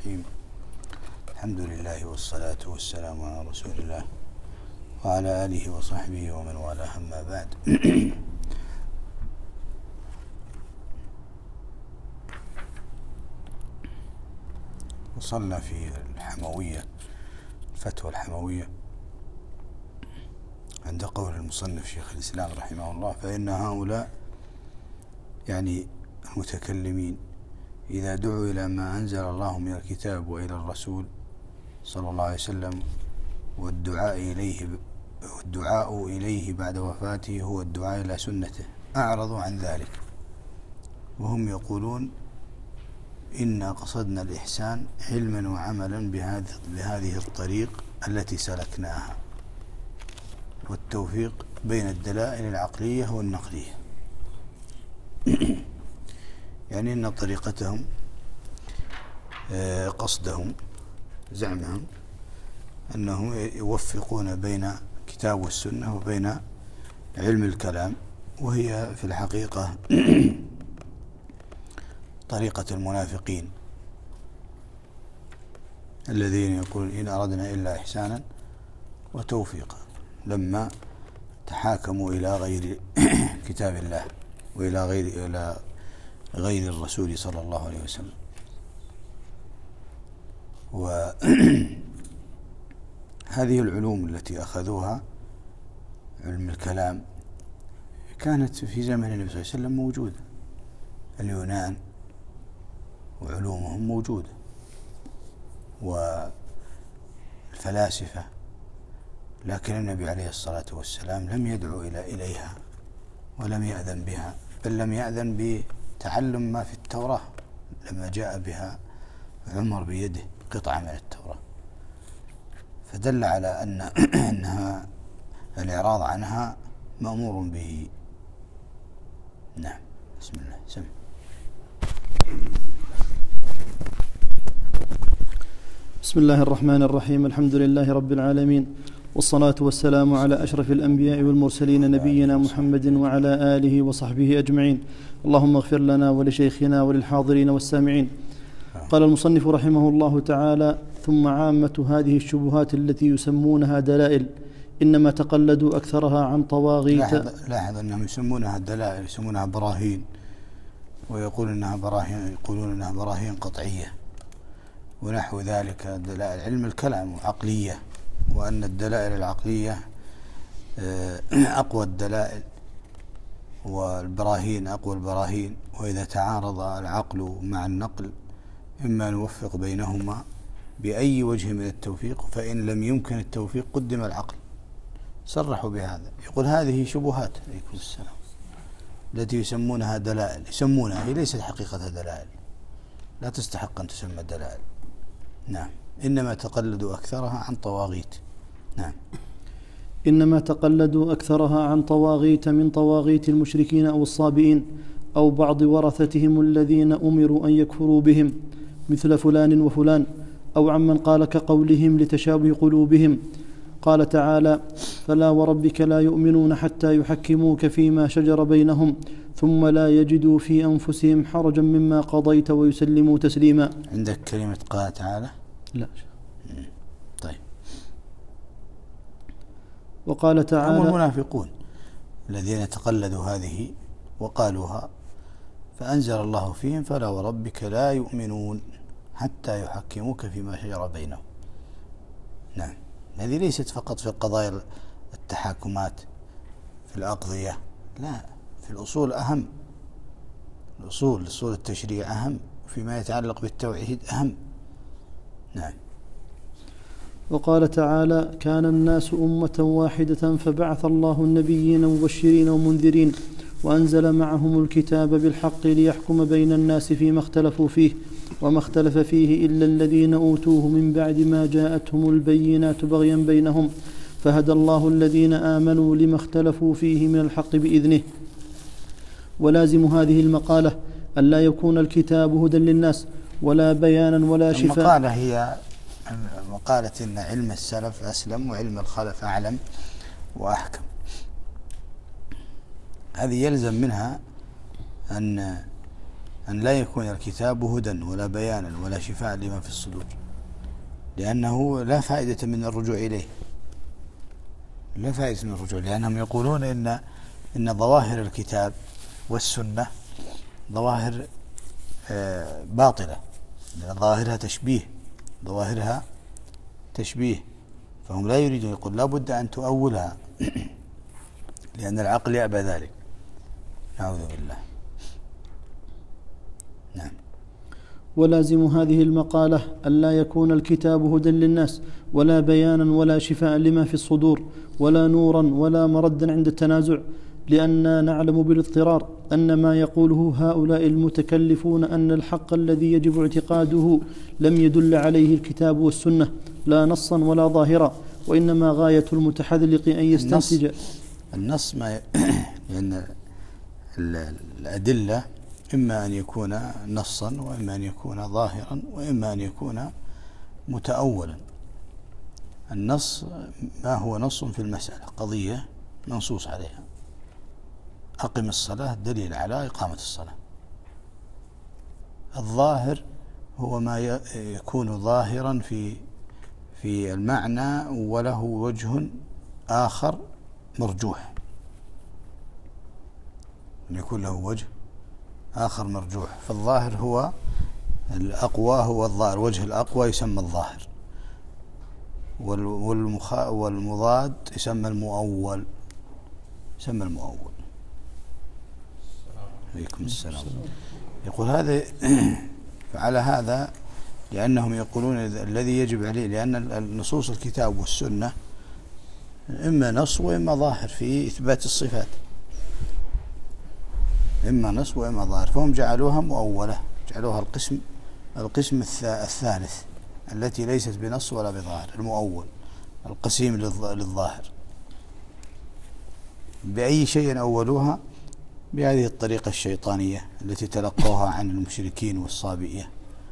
الرحيم. الحمد لله والصلاة والسلام على رسول الله وعلى آله وصحبه ومن والاه، أما بعد. وصلنا في الحموية، الفتوى الحموية، عند قول المصنف شيخ الإسلام رحمه الله: فإن هؤلاء يعني المتكلمين إذا دعوا إلى ما أنزل الله من الكتاب وإلى الرسول صلى الله عليه وسلم والدعاء إليه بعد وفاته هو الدعاء إلى سنته، أعرضوا عن ذلك، وهم يقولون: إنا قصدنا الإحسان علما وعملا بهذه الطريق التي سلكناها، والتوفيق بين الدلائل العقلية والنقلية. يعني إن طريقتهم، قصدهم، زعمهم أنهم يوفقون بين كتاب والسنة وبين علم الكلام، وهي في الحقيقة طريقة المنافقين الذين يقولون: إن أردنا إلا إحسانا وتوفيقا، لما تحاكموا إلى غير كتاب الله وإلى غير الرسول صلى الله عليه وسلم. وهذه العلوم التي أخذوها، علم الكلام، كانت في زمن النبي صلى الله عليه وسلم موجودة. اليونان وعلومهم موجودة، والفلاسفة، لكن النبي عليه الصلاة والسلام لم يدعو إليها ولم يأذن بها، بل لم يأذن بتعلم ما في التوراة لما جاء بها عمر بيده قطعة من التوراة، فدل على أنها الإعراض عنها مأمور به. نعم. بسم الله. سمع. بسم الله الرحمن الرحيم. الحمد لله رب العالمين، والصلاة والسلام على أشرف الأنبياء والمرسلين، نبينا محمد وعلى آله وصحبه أجمعين. اللهم اغفر لنا ولشيخنا وللحاضرين والسامعين. قال المصنف رحمه الله تعالى: ثم عامة هذه الشبهات التي يسمونها دلائل إنما تقلدوا أكثرها عن طواغيت. لاحظ أنهم يسمونها دلائل، يسمونها براهين، ويقولون إنها براهين قطعية ونحو ذلك. دلائل علم الكلام عقلية، وأن الدلائل العقلية أقوى الدلائل، والبراهين أقوى البراهين، وإذا تعارض العقل مع النقل إما نوفق بينهما بأي وجه من التوفيق، فإن لم يمكن التوفيق قدم العقل. صرحوا بهذا، يقول: هذه شبهات عليكم السلام التي يسمونها دلائل، يسمونها، هي ليست حقيقة دلائل، لا تستحق أن تسمى دلائل. نعم. إنما تقلدوا أكثرها عن طواغيت. نعم. إنما تقلدوا أكثرها عن طواغيت من طواغيت المشركين أو الصابئين أو بعض ورثتهم الذين أمروا أن يكفروا بهم، مثل فلان وفلان، أو عمن قال كقولهم لتشابه قلوبهم. قال تعالى: فلا وربك لا يؤمنون حتى يحكموك فيما شجر بينهم ثم لا يجدوا في أنفسهم حرجا مما قضيت ويسلموا تسليما. عندك كلمة قال تعالى؟ لا. طيب. وقال تعالى: هم المنافقون الذين تقلدوا هذه وقالوها، فأنزل الله فيهم: فلا وربك لا يؤمنون حتى يحكموك فيما شجر بينهم. نعم. هذه ليست فقط في القضايا التحاكمات في الأقضية، لا، في الأصول أهم. أصول التشريع أهم، فيما يتعلق بالتوحيد أهم. نعم. وقال تعالى: كان الناس أمة واحدة فبعث الله النبيين مبشرين ومنذرين وأنزل معهم الكتاب بالحق ليحكم بين الناس فيما اختلفوا فيه وما اختلف فيه إلا الذين أوتوه من بعد ما جاءتهم البينات بغيا بينهم فهدى الله الذين آمنوا لما اختلفوا فيه من الحق بإذنه. ولازم هذه المقالة ألا يكون الكتاب هدى للناس ولا بيانا ولا شفاء. المقالة هي مقالة إن علم السلف أسلم وعلم الخلف أعلم وأحكم. هذه يلزم منها أن أن لا يكون الكتاب هدى ولا بيانا ولا شفاء لما في الصدور، لأنه لا فائدة من الرجوع إليه، لا فائدة من الرجوع، لأنهم يقولون إن ظواهر الكتاب والسنة ظواهر باطلة، ظواهرها تشبيه، فهم لا يريدون، يقول لا بد أن تؤولها لأن العقل يأبى ذلك، نعوذ بالله. نعم. ولازم هذه المقالة ألا يكون الكتاب هدى للناس ولا بيانا ولا شفاء لما في الصدور ولا نورا ولا مردا عند التنازع، لأننا نعلم بالاضطرار أن ما يقوله هؤلاء المتكلفون أن الحق الذي يجب اعتقاده لم يدل عليه الكتاب والسنة لا نصا ولا ظاهرا، وإنما غاية المتحذلق أن يستنتج النص ما لأن الأدلة إما أن يكون نصا وإما أن يكون ظاهرا وإما أن يكون متأولا. النص ما هو نص في المسألة، قضية منصوص عليها، أقم الصلاة دليل على إقامة الصلاة. الظاهر هو ما يكون ظاهرا في المعنى وله وجه آخر مرجوح، يكون له وجه آخر مرجوح، فالظاهر هو الأقوى، هو الظاهر، وجه الأقوى يسمى الظاهر، والمضاد يسمى المؤول. عليكم السلام. يقول هذا فعلى هذا لأنهم يقولون الذي يجب عليه، لأن النصوص الكتاب والسنة إما نص وإما ظاهر في إثبات الصفات، إما نص وإما ظاهر، فهم جعلوها مؤولة، جعلوها القسم الثالث التي ليست بنص ولا بظاهر، المؤول القسيم للظاهر. بأي شيء أولوها؟ بهذه الطريقة الشيطانية التي تلقوها عن المشركين والصابئية،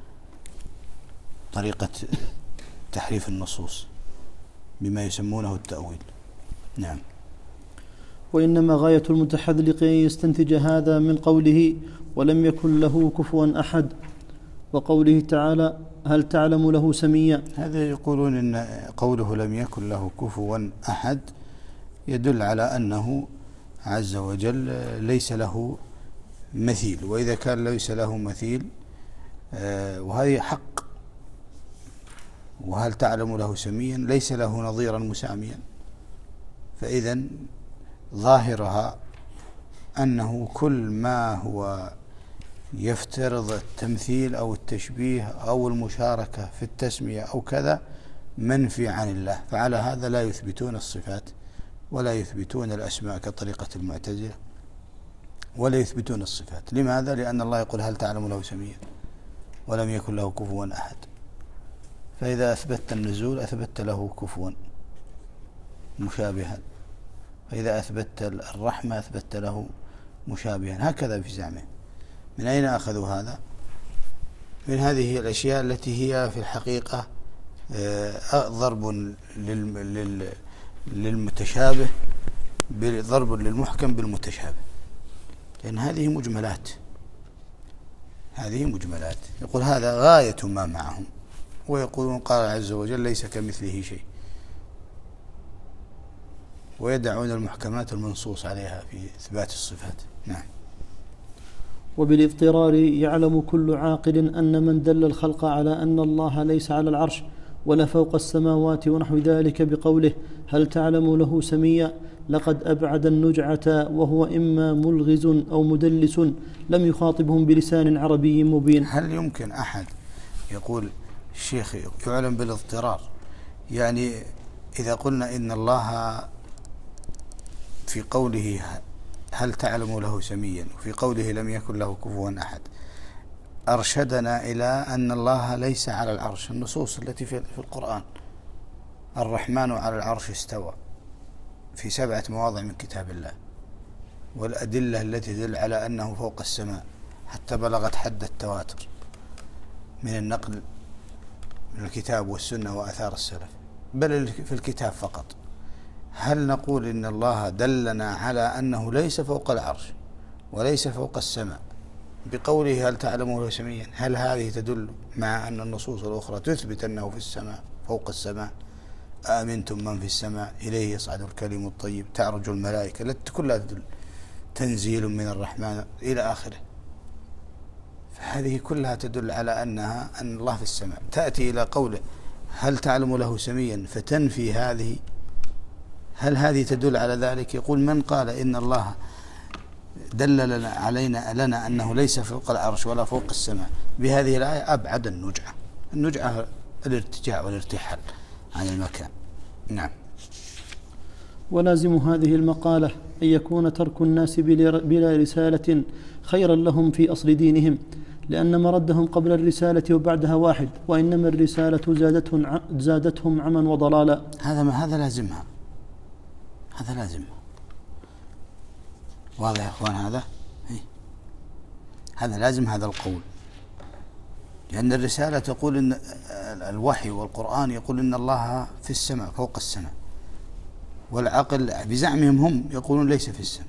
طريقة تحريف النصوص بما يسمونه التأويل. نعم. وإنما غاية المتحذلق أن يستنتج هذا من قوله ولم يكن له كفوا أحد، وقوله تعالى هل تعلم له سميا. هذا يقولون إن قوله لم يكن له كفوا أحد يدل على أنه عز وجل ليس له مثيل، وإذا كان ليس له مثيل وهذه حق، وهل تعلم له سميا ليس له نظيرا مساميا، فإذا ظاهرها أنه كل ما هو يفترض التمثيل أو التشبيه أو المشاركة في التسمية أو كذا منفي عن الله، فعلى هذا لا يثبتون الصفات ولا يثبتون الأسماء كطريقة المعتزلة ولا يثبتون الصفات. لماذا؟ لأن الله يقول هل تعلم له سميا ولم يكن له كفوا أحد، فإذا أثبتت النزول أثبتت له كفوا مشابها، فإذا أثبتت الرحمة أثبتت له مشابها، هكذا في زعمه. من أين أخذوا هذا؟ من هذه الأشياء التي هي في الحقيقة ضرب للمتشابه، ضرب للمحكم بالمتشابه، لأن هذه مجملات، يقول هذا غاية ما معهم، ويقولون قال عز وجل ليس كمثله شيء، ويدعون المحكمات المنصوص عليها في إثبات الصفات. نعم. وبالاضطرار يعلم كل عاقل أن من دل الخلق على أن الله ليس على العرش ولا فوق السماوات ونحو ذلك بقوله هل تعلم له سميا لقد أبعد النجعة، وهو إما ملغز أو مدلس لم يخاطبهم بلسان عربي مبين. هل يمكن أحد يقول الشيخ يعلم بالاضطرار؟ يعني إذا قلنا إن الله في قوله هل تعلم له سميا وفي قوله لم يكن له كفوا أحد أرشدنا إلى أن الله ليس على العرش، النصوص التي في القرآن الرحمن على العرش استوى في 7 مواضع من كتاب الله، والأدلة التي تدل على أنه فوق السماء حتى بلغت حد التواتر من النقل من الكتاب والسنة وآثار السلف، بل في الكتاب فقط. هل نقول إن الله دلنا على أنه ليس فوق العرش وليس فوق السماء بقوله هل تعلم له سميا، هل هذه تدل مع أن النصوص الأخرى تثبت أنه في السماء فوق السماء؟ آمنتم من في السماء إليه يصعد الكلم الطيب تعرج الملائكة، كلها تدل تنزيل من الرحمن إلى آخره. فهذه كلها تدل على أن الله في السماء. تأتي إلى قوله هل تعلم له سميا فتنفي هذه، هل هذه تدل على ذلك؟ يقول من قال إن الله دل لنا أنه ليس فوق العرش ولا فوق السماء بهذه الآية أبعد النجعة الارتجاع والارتحال عن المكان. نعم. ولازم هذه المقالة أن يكون ترك الناس بلا رسالة خيرا لهم في أصل دينهم، لأن مردهم قبل الرسالة وبعدها واحد، وإنما الرسالة زادتهم عما وضلالا. هذا لازمها، واضح يا أخوان؟ هذا لازم هذا القول، لأن الرسالة تقول إن الوحي والقرآن يقول إن الله في السماء فوق السماء، والعقل بزعمهم هم يقولون ليس في السماء،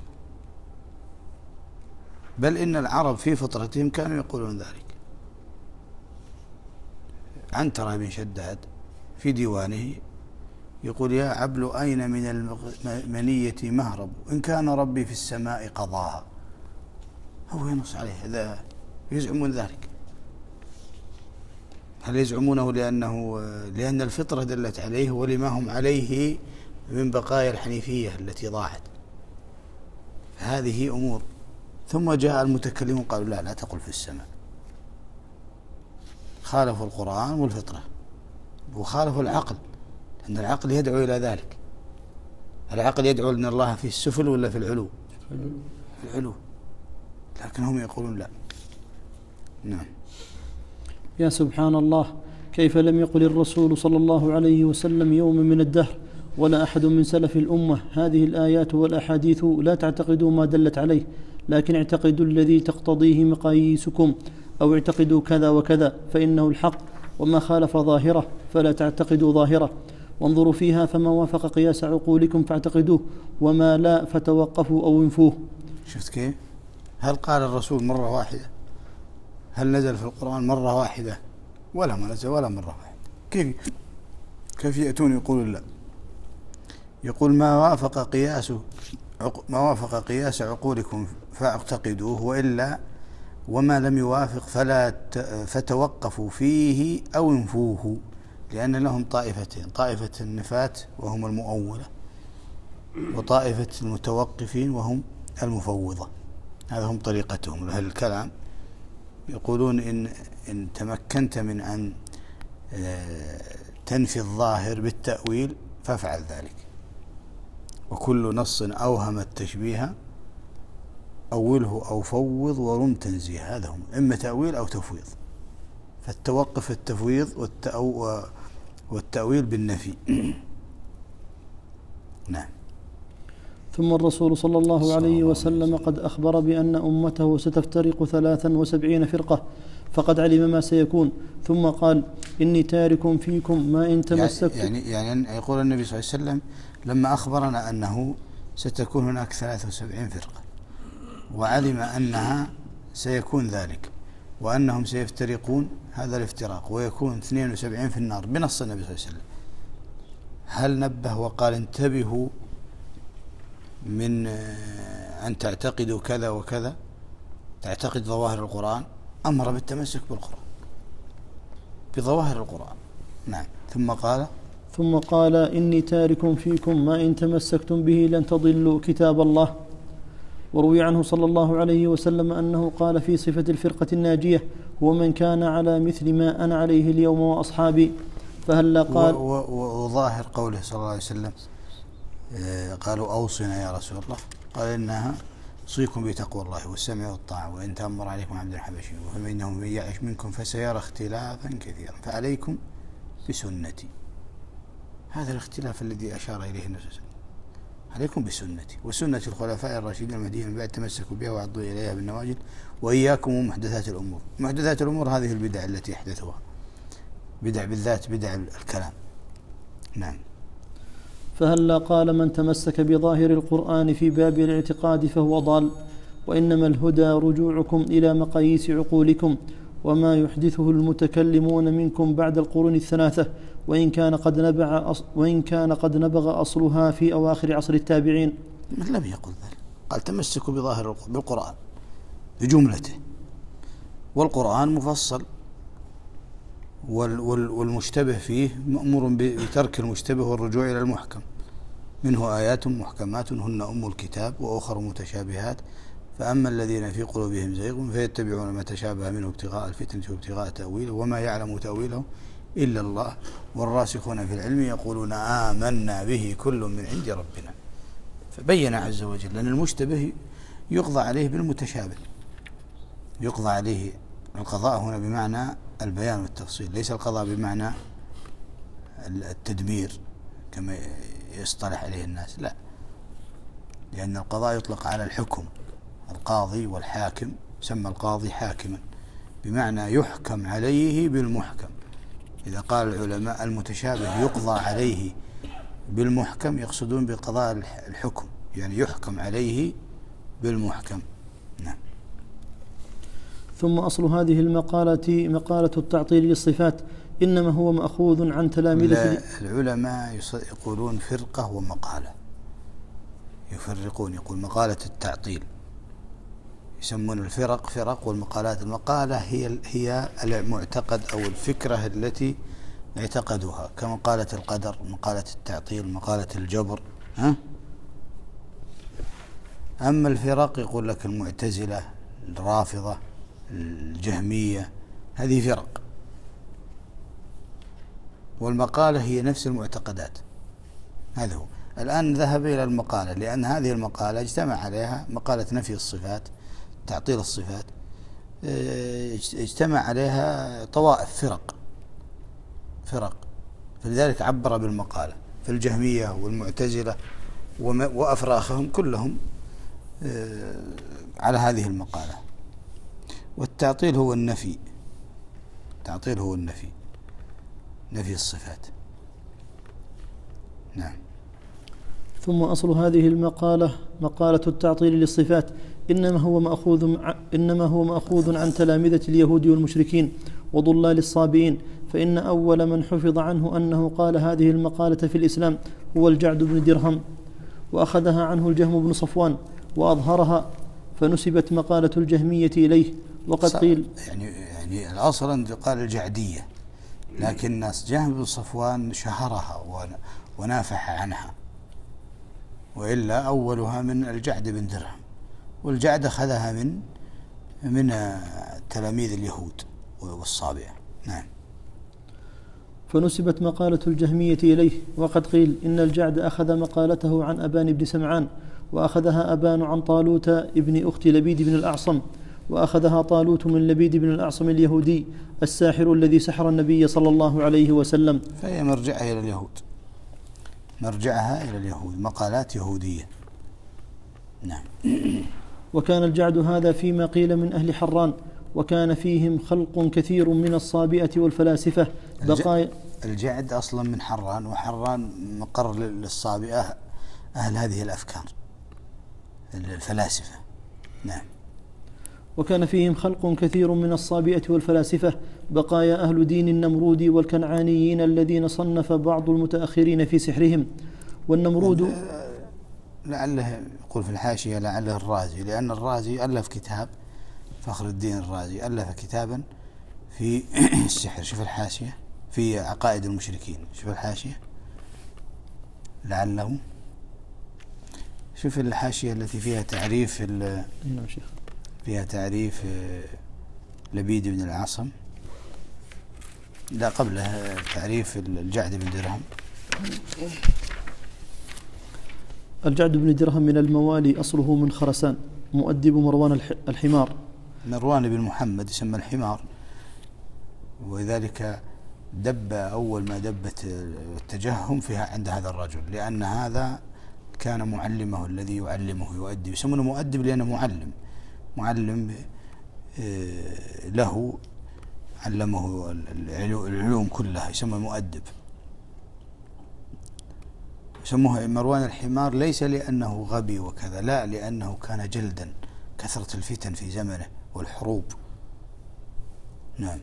بل إن العرب في فطرتهم كانوا يقولون ذلك. عنترة بن شداد في ديوانه يقول يا عبل أين من المنية مهرب، إن كان ربي في السماء قضاها. هو ينص عليه، هذا يزعمون ذلك. هل يزعمونه لأن الفطرة دلت عليه ولما هم عليه من بقايا الحنيفية التي ضاعت؟ هذه أمور. ثم جاء المتكلمون قالوا لا تقل في السماء، خالفوا القرآن والفطرة وخالفوا العقل، لأن العقل يدعو إلى ذلك. العقل يدعو أن الله في السفل ولا في العلو؟ في العلو، لكن هم يقولون لا. نعم. يا سبحان الله، كيف لم يقل الرسول صلى الله عليه وسلم يوم من الدهر ولا أحد من سلف الأمة هذه الآيات والأحاديث لا تعتقدوا ما دلت عليه، لكن اعتقدوا الذي تقتضيه مقاييسكم، أو اعتقدوا كذا وكذا فإنه الحق، وما خالف ظاهرة فلا تعتقدوا ظاهرة، وانظروا فيها فما وافق قياس عقولكم فاعتقدوه، وما لا فتوقفوا أو انفوه. شفت كيف؟ هل قال الرسول مرة واحدة؟ هل نزل في القرآن مرة واحدة؟ ولا ما نزل ولا مرة واحدة. كيف يأتون يقولون لا؟ يقول ما وافق قياس عقولكم فاعتقدوه، وإلا وما لم يوافق فتوقفوا فيه أو انفوه، لأن لهم طائفتين: طائفة النفاة وهم المؤولة، وطائفة المتوقفين وهم المفوضة. هذا هم طريقتهم لأهل الكلام. يقولون إن تمكنت من أن تنفي الظاهر بالتأويل فافعل ذلك، وكل نص أوهم التشبيه أوله أو فوض ورم تنزيه. هذا هم إما تأويل أو تفويض، فالتوقف التفويض والتأويل بالنفي. نعم. ثم الرسول صلى الله عليه وسلم قد أخبر بأن أمته ستفترق 73 فرقة، فقد علم ما سيكون، ثم قال إني تارك فيكم ما إن تمسكتم. يعني يقول النبي صلى الله عليه وسلم لما أخبرنا أنه ستكون هناك 73 فرقة، وعلم أنها سيكون ذلك، وأنهم سيفترقون هذا الافتراق، ويكون 72 في النار بنص النبي صلى الله عليه وسلم. هل نبه وقال انتبهوا من أن تعتقدوا كذا وكذا، تعتقد ظواهر القرآن؟ أمر بالتمسك بالقرآن بظواهر القرآن. نعم. ثم قال إني تارك فيكم ما إن تمسكتم به لن تضلوا كتاب الله. وروي عنه صلى الله عليه وسلم أنه قال في صفة الفرقة الناجية: هو من كان على مثل ما أنا عليه اليوم وأصحابي. فهل قال وظاهر قوله صلى الله عليه وسلم قالوا أوصنا يا رسول الله، قال إنها أوصيكم بتقوى الله والسمع والطاعة، وإن تأمر عليكم عبد الحبشي فإنه من يعش منكم فسيرى اختلافا كثيرا فعليكم بسنتي. هذا الاختلاف الذي أشار إليه النبي صلى الله عليه وسلم: عليكم بسنتي وسنة الخلفاء الراشدين المهديين من بعد، تمسكوا بها وعضوا إليها بالنواجذ، وإياكم ومحدثات الأمور. محدثات الأمور هذه البدع التي يحدثها، بدع بالذات بدع الكلام. نعم. فهل قال من تمسك بظاهر القرآن في باب الاعتقاد فهو ضال، وإنما الهدى رجوعكم إلى مقاييس عقولكم وما يحدثه المتكلمون منكم بعد القرون الثلاثة، وإن كان قد نبغ أصلها في أواخر عصر التابعين. لم يقل ذلك، قال تمسكوا بظاهر بالقرآن بجملته، والقرآن مفصل والمشتبه فيه مأمور بترك المشتبه والرجوع إلى المحكم، منه آيات محكمات هن أم الكتاب وأخر متشابهات، فأما الذين في قلوبهم زيغ فيتبعون ما تشابه منه ابتغاء الفتنة وابتغاء تأويله وما يعلم تأويله إلا الله والراسخون في العلم يقولون آمنا به كل من عند ربنا. فبين عز وجل أن المشتبه يقضى عليه بالمتشابه، يقضى عليه. القضاء هنا بمعنى البيان والتفصيل، ليس القضاء بمعنى التدمير كما يصطلح عليه الناس، لا، لأن القضاء يطلق على الحكم، القاضي والحاكم، سمى القاضي حاكما بمعنى يحكم عليه بالمحكم. إذا قال العلماء المتشابه يقضى عليه بالمحكم يقصدون بقضاء الحكم، يعني يحكم عليه بالمحكم. نعم. ثم أصل هذه المقالة مقالة التعطيل للصفات، إنما هو مأخوذ عن تلامذة العلماء يقولون فرقة ومقالة، يفرقون، يقول مقالة التعطيل يسمون الفرق فرق، والمقالات المقالة هي المعتقد أو الفكرة التي اعتقدوها، كمقالة القدر، مقالة التعطيل، مقالة الجبر. أما الفرق يقول لك المعتزلة، الرافضة، الجهمية، هذه فرق، والمقالة هي نفس المعتقدات. هذا هو. الآن ذهب إلى المقالة، لأن هذه المقالة اجتمع عليها مقالة نفي الصفات، تعطيل الصفات، اجتمع عليها طوائف فرق، فلذلك عبر بالمقالة. فالجهمية والمعتزلة وأفراخهم كلهم على هذه المقالة. والتعطيل هو النفي، التعطيل هو النفي، نفي الصفات. نعم. ثم أصل هذه المقالة مقالة التعطيل للصفات، إنما هو مأخوذ عن تلامذة اليهود والمشركين وضلال الصابئين، فإن أول من حفظ عنه أنه قال هذه المقالة في الإسلام هو الجعد بن درهم، وأخذها عنه الجهم بن صفوان وأظهرها، فنسبت مقالة الجهمية إليه. وقد قيل يعني الأصل أن يقال الجعدية، لكن الناس جهم بن صفوان شهرها ونافح عنها، وإلا أولها من الجعد بن درهم، والجعد أخذها من تلاميذ اليهود والصابئة. نعم. فنسبت مقالة الجهمية إليه. وقد قيل إن الجعد أخذ مقالته عن أبان بن سمعان، وأخذها أبان عن طالوت ابن أخت لبيد بن الأعصم، وأخذها طالوت من لبيد بن الأعصم اليهودي الساحر الذي سحر النبي صلى الله عليه وسلم. فهي مرجعها إلى اليهود، مرجعها إلى اليهود، مقالات يهودية. نعم. وكان الجعد هذا فيما قيل من أهل حران، وكان فيهم خلق كثير من الصابئة والفلاسفة بقايا. الجعد أصلا من حران، وحران مقر للصابئة، أهل هذه الأفكار الفلاسفة. نعم. وكان فيهم خلق كثير من الصابئة والفلاسفة بقايا أهل دين النمرود والكنعانيين الذين صنف بعض المتأخرين في سحرهم. والنمرود لعله يقول في الحاشية لعله الرازي، لأن الرازي ألف كتاب، فخر الدين الرازي ألف كتابا في السحر. شوف الحاشية في عقائد المشركين، شوف الحاشية لعله، شوف الحاشية التي فيها تعريف فيها تعريف لبيد بن العاصم، لا قبله تعريف الجعد بن درهم. الجعد بن درهم من الموالي، أصله من خرسان، مؤدب مروان الحمار. مروان بن محمد يسمى الحمار، ولذلك دب أول ما دبت التجهم فيها عند هذا الرجل، لأن هذا كان معلمه الذي يعلمه يؤدب، يسمونه مؤدب لأنه معلم له، علمه العلوم كلها، يسمى مؤدب. يسموه مروان الحمار ليس لأنه غبي وكذا، لا، لأنه كان جلدا كثرة الفتن في زمنه والحروب. نعم.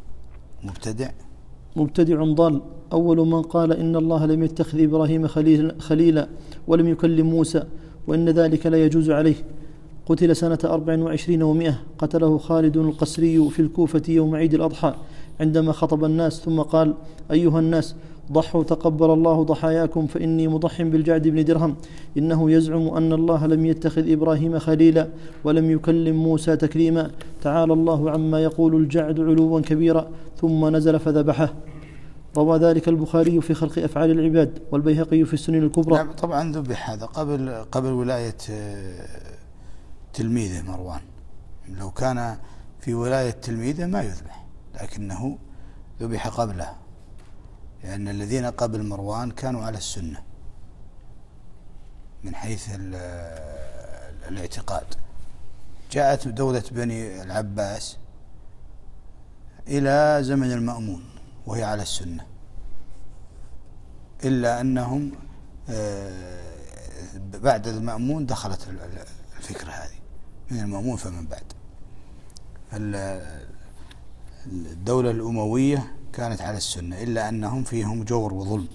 مبتدع ضال. أول من قال إن الله لم يتخذ إبراهيم خليلا ولم يكلم موسى وإن ذلك لا يجوز عليه. قتل سنة 24 و100. قتله خالد القسري في الكوفة يوم عيد الأضحى عندما خطب الناس ثم قال: أيها الناس، ضحوا تقبل الله ضحاياكم، فإني مضح بالجعد بن درهم، إنه يزعم أن الله لم يتخذ إبراهيم خليلا ولم يكلم موسى تكليما، تعالى الله عما يقول الجعد علوا كبيرا، ثم نزل فذبحه. روى ذلك البخاري في خلق أفعال العباد والبيهقي في السنن الكبرى. نعم طبعا ذبح هذا قبل ولاية تلميذه مروان. لو كان في ولاية تلميذه ما يذبح، لكنه ذبح قبله، لأن الذين قبل مروان كانوا على السنة من حيث الاعتقاد. جاءت دولة بني العباس إلى زمن المأمون وهي على السنة، إلا أنهم بعد المأمون دخلت الفكرة هذه من المأمون فمن بعد. الدولة الأموية كانت على السنة، إلا أنهم فيهم جور وظلم.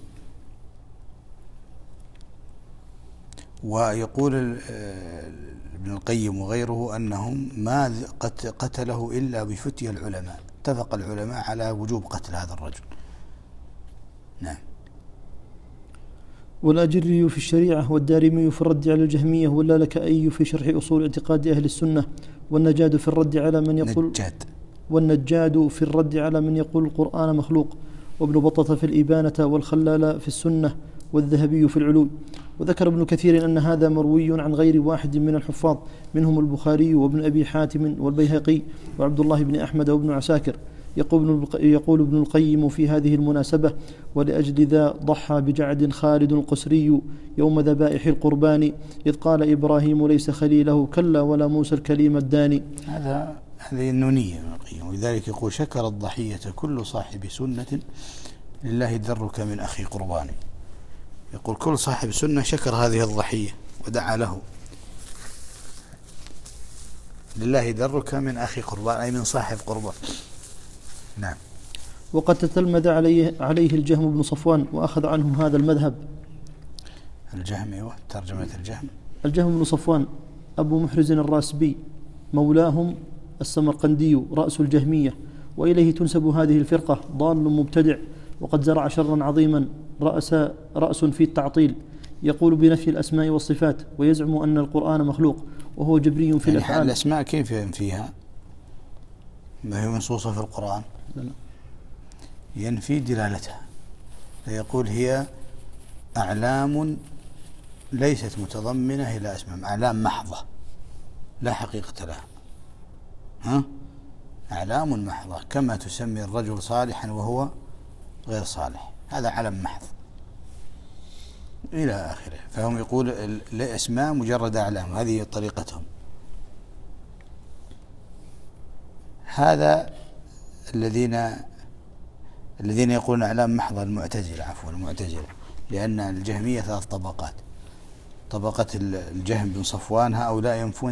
ويقول ابن القيم وغيره أنهم ما قتله إلا بفتية العلماء، اتفق العلماء على وجوب قتل هذا الرجل. نعم. والأجري في الشريعة والدارمي في الرد على الجهمية واللالكائي في شرح أصول اعتقاد أهل السنة والنجاد في الرد على من يقول والنجاد في الرد على من يقول القرآن مخلوق، وابن بطة في الإبانة، والخلال في السنة، والذهبي في العلوم. وذكر ابن كثير أن هذا مروي عن غير واحد من الحفاظ، منهم البخاري وابن أبي حاتم والبيهقي وعبد الله بن أحمد وابن عساكر. يقول ابن القيم في هذه المناسبة: ولأجل ذا ضحى بجعد خالد القسري يوم ذبائح القربان، إذ قال إبراهيم ليس خليله كلا ولا موسى الكليم الداني. هذه النونية ابن القيم، ولذلك يقول: شكر الضحية كل صاحب سنة لله درك من أخي قربان. يقول كل صاحب سنة شكر هذه الضحية ودعا له. لله درك من أخي قربان، أي من صاحب قربان. نعم. وقد تتلمذ عليه الجهم بن صفوان وأخذ عنه هذا المذهب. الجهم، ترجمة الجهم بن صفوان أبو محرز الراسبي، مولاهم السمرقندي، رأس الجهمية، وإليه تنسب هذه الفرقة. ضال مبتدع، وقد زرع شرا عظيما، رأس في التعطيل، يقول بنفي الأسماء والصفات، ويزعم أن القرآن مخلوق وهو جبري في الأفعال. الأسماء كيف ينفيها؟ ما هي منصوصة في القرآن؟ لا. ينفي دلالتها، فيقول هي أعلام ليست متضمنة إلى أسماء، أعلام محضة لا حقيقة لها. أعلام محضة، كما تسمي الرجل صالحا وهو غير صالح، هذا علم محض إلى آخره. فهم يقول الأسماء مجرد أعلام، هذه طريقتهم. هذا الذين يقولون أعلام محضة المعتزلة، لأن الجهمية 3 طبقات. طبقة الجهم بن صفوان، هؤلاء ينفون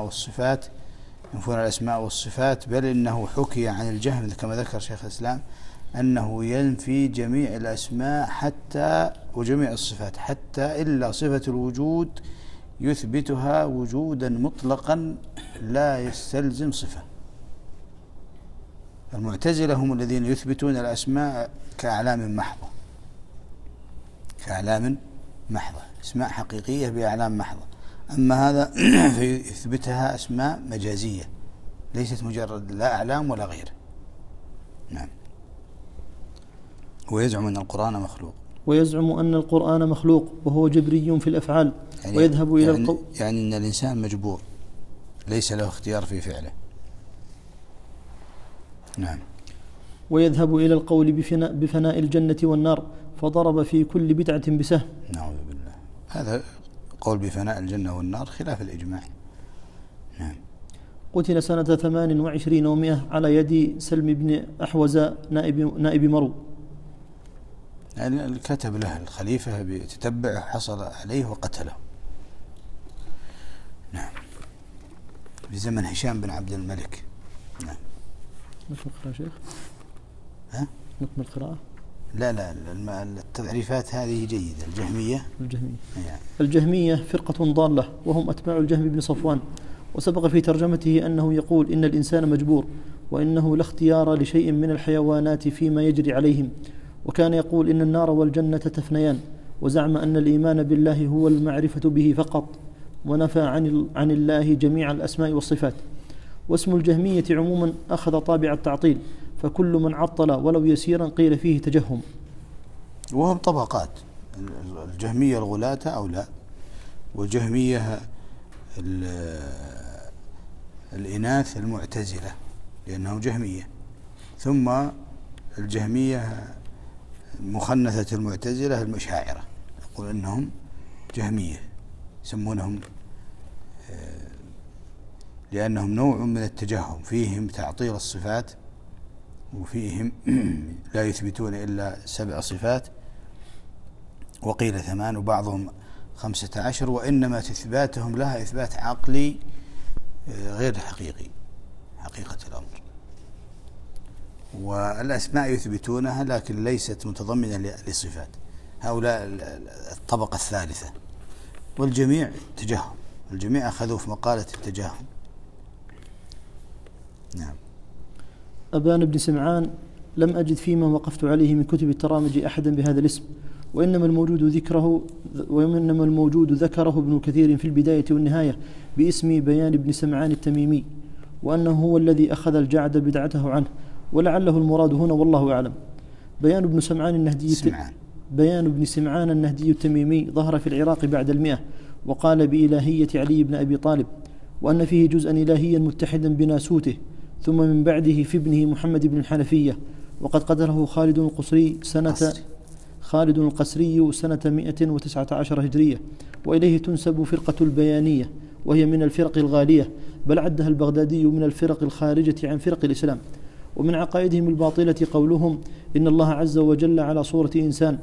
الأسماء والصفات، بل إنه حكي عن الجهم كما ذكر شيخ الإسلام أنه ينفي جميع الأسماء وجميع الصفات، حتى إلا صفة الوجود يثبتها وجودا مطلقا لا يستلزم صفة. المعتزلة هم الذين يثبتون الأسماء كأعلام محضة، أسماء حقيقية بأعلام محضة. أما هذا فيثبتها أسماء مجازية ليست مجرد لا أعلام ولا غيره. نعم. ويزعم أن القرآن مخلوق وهو جبري في الأفعال، ويذهب إلى القول يعني أن الإنسان مجبور ليس له اختيار في فعله. نعم. ويذهب إلى القول بفناء الجنة والنار، فضرب في كل بدعة بسهم. نعوذ بالله. هذا قول بفناء الجنة والنار خلاف الإجماع. نعم. قتل سنة 28 و100 على يد سلم بن أحوز نائب مرو. يعني كتب له الخليفة بتتبعه، حصل عليه وقتله. نعم. في زمن هشام بن عبد الملك. نعم. نكمل القراءة شيخ؟ ها؟ نكمل القراءة؟ لا التعريفات هذه جيدة. الجهمية يعني. الجهمية فرقة ضالة وهم أتباع الجهم بن صفوان، وسبق في ترجمته أنه يقول إن الإنسان مجبور، وإنه لا اختيار لشيء من الحيوانات فيما يجري عليهم، وكان يقول إن النار والجنة تفنيان، وزعم أن الإيمان بالله هو المعرفة به فقط، ونفى عن الله جميع الأسماء والصفات. واسم الجهمية عموما أخذ طابع التعطيل، فكل من عطل ولو يسيرا قيل فيه تجهم. وهم طبقات، الجهمية الغلاة أولى، وجهمية الإناث المعتزلة لأنهم جهمية، ثم الجهمية مخنثة المعتزلة المشاعرة يقول أنهم جهمية، يسمونهم لأنهم نوع من التجهم، فيهم تعطيل الصفات وفيهم لا يثبتون إلا 7 صفات، وقيل 8 وبعضهم 15، وإنما إثباتهم لها إثبات عقلي غير حقيقي، حقيقة الأمر. والأسماء يثبتونها لكن ليست متضمنة للصفات. هؤلاء الطبقة الثالثة. والجميع تجهم، الجميع أخذوا في مقالة التجهم. نعم. أبان بن سمعان لم أجد فيما وقفت عليه من كتب الترامج أحدا بهذا الاسم، وإنما الموجود ذكره ابن كثير في البداية والنهاية باسم بيان بن سمعان التميمي، وأنه هو الذي أخذ الجعد بدعته عنه، ولعله المراد هنا والله أعلم. بيان بن سمعان النهدي التميمي ظهر في العراق بعد 100، وقال بإلهية علي بن أبي طالب، وأن فيه جزءا إلهيا متحدا بناسوته، ثم من بعده في ابنه محمد بن الحنفية، وقد قتله خالد القسري سنة 119 هجرية، وإليه تنسب فرقة البيانية، وهي من الفرق الغالية، بل عدها البغدادي من الفرق الخارجة عن فرق الإسلام. ومن عقائدهم الباطلة قولهم إن الله عز وجل على صورة إنسان،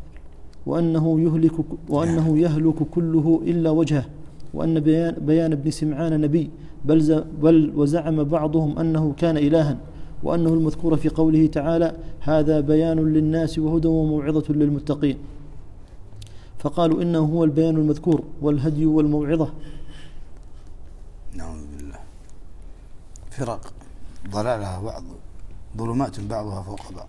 وأنه يهلك كله إلا وجهه، وأن بيان ابن سمعان نبي، بل وزعم بعضهم أنه كان إلها، وأنه المذكور في قوله تعالى هذا بيان للناس وهدى وموعظة للمتقين، فقالوا إنه هو البيان المذكور والهدي والموعظة. نعوذ بالله. فرق ضلالها بعض، ظلمات بعضها فوق بعض.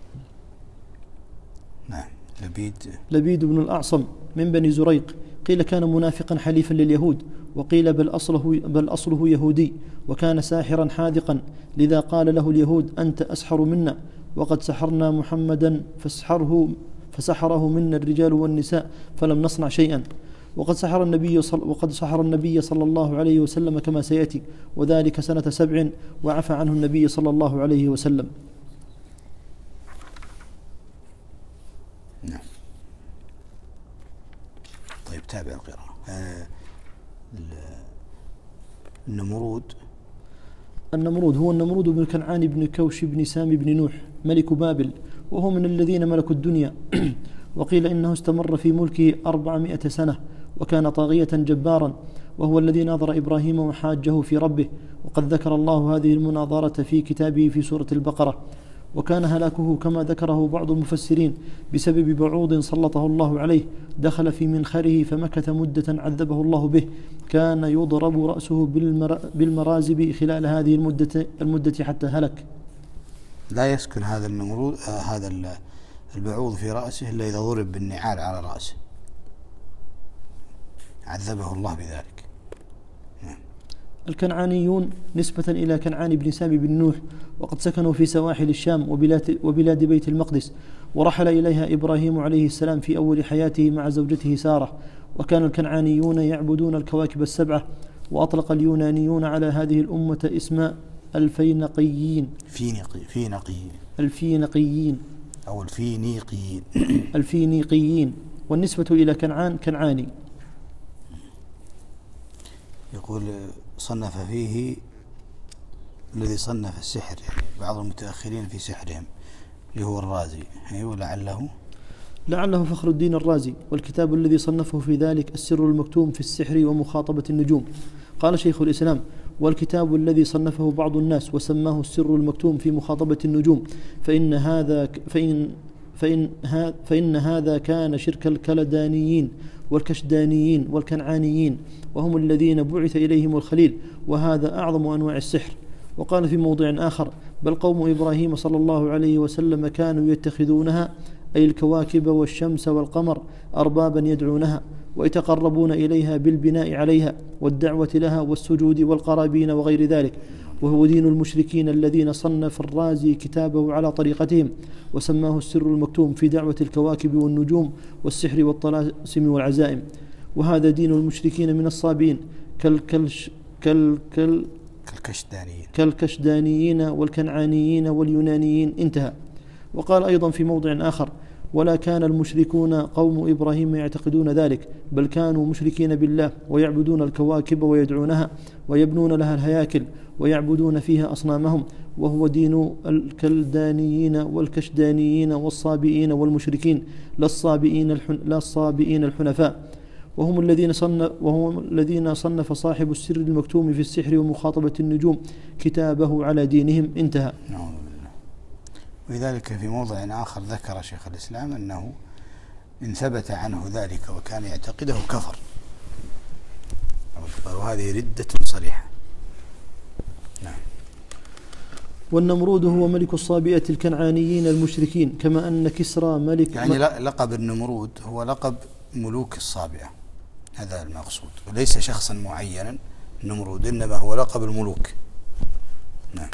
نعم. لبيد بن الأعصم من بني زريق، قيل كان منافقا حليفا لليهود، وقيل بل أصله يهودي، وكان ساحرا حاذقا، لذا قال له اليهود أنت أسحر منا، وقد سحرنا محمدا فسحره منا الرجال والنساء فلم نصنع شيئا. وقد سحر النبي صلى الله عليه وسلم كما سيأتي، وذلك سنة 7، وعفى عنه النبي صلى الله عليه وسلم. نعم. طيب تابع القراءة. النمرود هو النمرود بن كنعان بن كوش بن سام بن نوح ملك بابل، وهو من الذين ملكوا الدنيا. وقيل إنه استمر في ملكه 400 سنة، وكان طاغية جبارا، وهو الذي ناظر إبراهيم وحاجه في ربه، وقد ذكر الله هذه المناظرة في كتابه في سورة البقرة. وكان هلاكه كما ذكره بعض المفسرين بسبب بعوض سلطه الله عليه، دخل في منخره فمكث مدة عذبه الله به، كان يضرب رأسه بالمرازب خلال هذه المدة حتى هلك. لا يسكن هذا النمرود هذا البعوض في رأسه إلا إذا ضرب بالنعال على رأسه، عذبه الله بذلك. الكنعانيون نسبة إلى كنعان بن سام بن نوح، وقد سكنوا في سواحل الشام وبلاد بيت المقدس، ورحل إليها إبراهيم عليه السلام في أول حياته مع زوجته سارة. وكان الكنعانيون يعبدون الكواكب ال7، وأطلق اليونانيون على هذه الأمة اسم الفينيقيين أو الفينيقيين الفينيقيين، والنسبة إلى كنعان كنعاني. يقول صنف فيه الذي صنف السحر، يعني بعض المتأخرين في سحرهم اللي هو الرازي، لعله فخر الدين الرازي، والكتاب الذي صنفه في ذلك السر المكتوم في السحر ومخاطبة النجوم. قال شيخ الإسلام والكتاب الذي صنفه بعض الناس وسماه السر المكتوم في مخاطبة النجوم، فإن هذا كان شرك الكلدانيين والكشدانيين والكنعانيين، وهم الذين بعث إليهم الخليل، وهذا أعظم أنواع السحر. وقال في موضع آخر: بل قوم إبراهيم صلى الله عليه وسلم كانوا يتخذونها، أي الكواكب والشمس والقمر، أربابا يدعونها ويتقربون إليها بالبناء عليها والدعوة لها والسجود والقرابين وغير ذلك، وهو دين المشركين الذين صنف الرازي كتابه على طريقتهم وسماه السر المكتوم في دعوة الكواكب والنجوم والسحر والطلاسم والعزائم، وهذا دين المشركين من الصابين كالكشدانيين والكنعانيين واليونانيين. انتهى. وقال أيضا في موضع آخر: ولا كان المشركون قوم إبراهيم يعتقدون ذلك، بل كانوا مشركين بالله ويعبدون الكواكب ويدعونها ويبنون لها الهياكل ويعبدون فيها أصنامهم، وهو دين الكلدانيين والكشدانيين والصابئين والمشركين لا الصابئين الحنفاء، وهم الذين صنف صاحب السر المكتوم في السحر ومخاطبة النجوم كتابه على دينهم. انتهى. ولذلك في موضع آخر ذكر شيخ الإسلام أنه إن ثبت عنه ذلك وكان يعتقده كفر، وهذه ردة صريحة. نعم. والنمرود هو ملك الصابئة الكنعانيين المشركين، كما أن كسرى ملك، يعني لقب النمرود هو لقب ملوك الصابئة، هذا المقصود، وليس شخصا معينا النمرود، إنما هو لقب الملوك. نعم.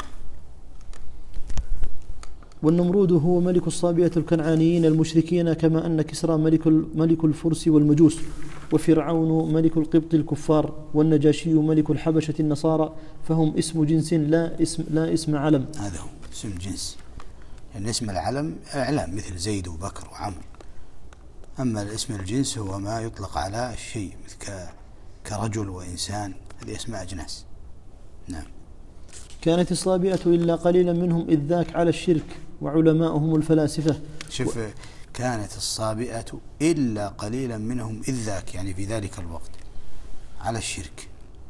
والنمرود هو ملك الصابئة الكنعانيين المشركين، كما أن كسرى ملك الفرس والمجوس، وفرعون ملك القبط الكفار، والنجاشي ملك الحبشة النصارى، فهم اسم جنس لا اسم علم. هذا هو اسم جنس، يعني اسم العلم إعلام مثل زيد وبكر وعمر، أما الاسم الجنس هو ما يطلق على الشيء مثل كرجل وإنسان، هذه اسماء أجناس. نعم. كانت الصابئة إلا قليلا منهم إذ ذاك على الشرك وعلماؤهم الفلاسفة. شوف، كانت الصابئة إلا قليلا منهم إذ ذاك، يعني في ذلك الوقت على الشرك،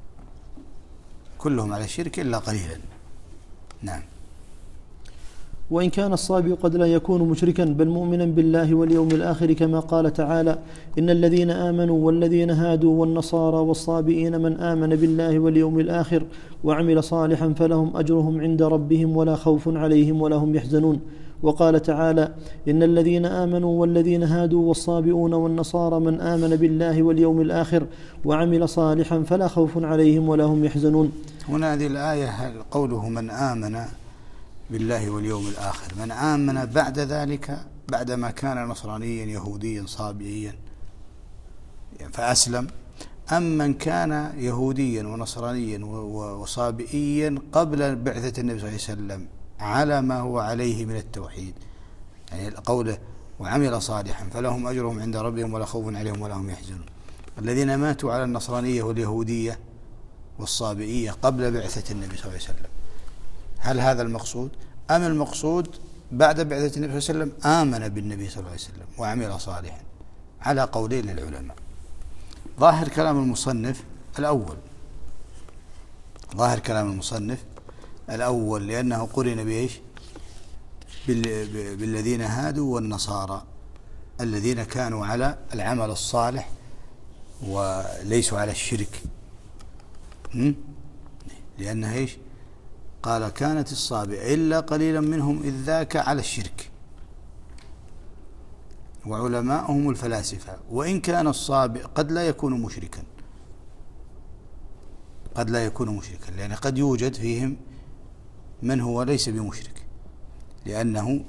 كلهم على الشرك إلا قليلا. نعم. وإن كان الصابئ قد لا يكون مشركا بل مؤمنا بالله واليوم الآخر، كما قال تعالى: إن الذين آمنوا والذين هادوا والنصارى والصابئين من آمن بالله واليوم الآخر وعمل صالحا فلهم أجرهم عند ربهم ولا خوف عليهم ولا هم يحزنون. وقال تعالى: إن الذين آمنوا والذين هادوا والصابئون والنصارى من آمن بالله واليوم الآخر وعمل صالحا فلا خوف عليهم ولا هم يحزنون. هنا هذه الآية قوله من آمن بالله واليوم الآخر، من آمن بعد ذلك، بعدما كان نصرانيا يهوديا صابئيا فأسلم، أم من كان يهوديا ونصرانيا وصابئيا قبل بعثة النبي صلى الله عليه وسلم على ما هو عليه من التوحيد، يعني قوله وعمل صالحا فلهم أجرهم عند ربهم ولا خوف عليهم ولا هم يحزنون. الذين ماتوا على النصرانية واليهودية والصابئية قبل بعثة النبي صلى الله عليه وسلم، هل هذا المقصود؟ أم المقصود بعد بعثة النبي صلى الله عليه وسلم آمن بالنبي صلى الله عليه وسلم وعمل صالحا؟ على قولين للعلماء. ظاهر كلام المصنف الأول، ظاهر كلام المصنف الأول، لأنه قرن بإيش؟ بالذين هادوا والنصارى الذين كانوا على العمل الصالح وليسوا على الشرك. لأنه إيش؟ قال كانت الصابئة إلا قليلا منهم إذ ذاك على الشرك وعلماؤهم الفلاسفة. وإن كان الصابئ قد لا يكون مشركا، قد لا يكون مشركا، لأن قد يوجد فيهم من هو ليس بمشرك، لأنه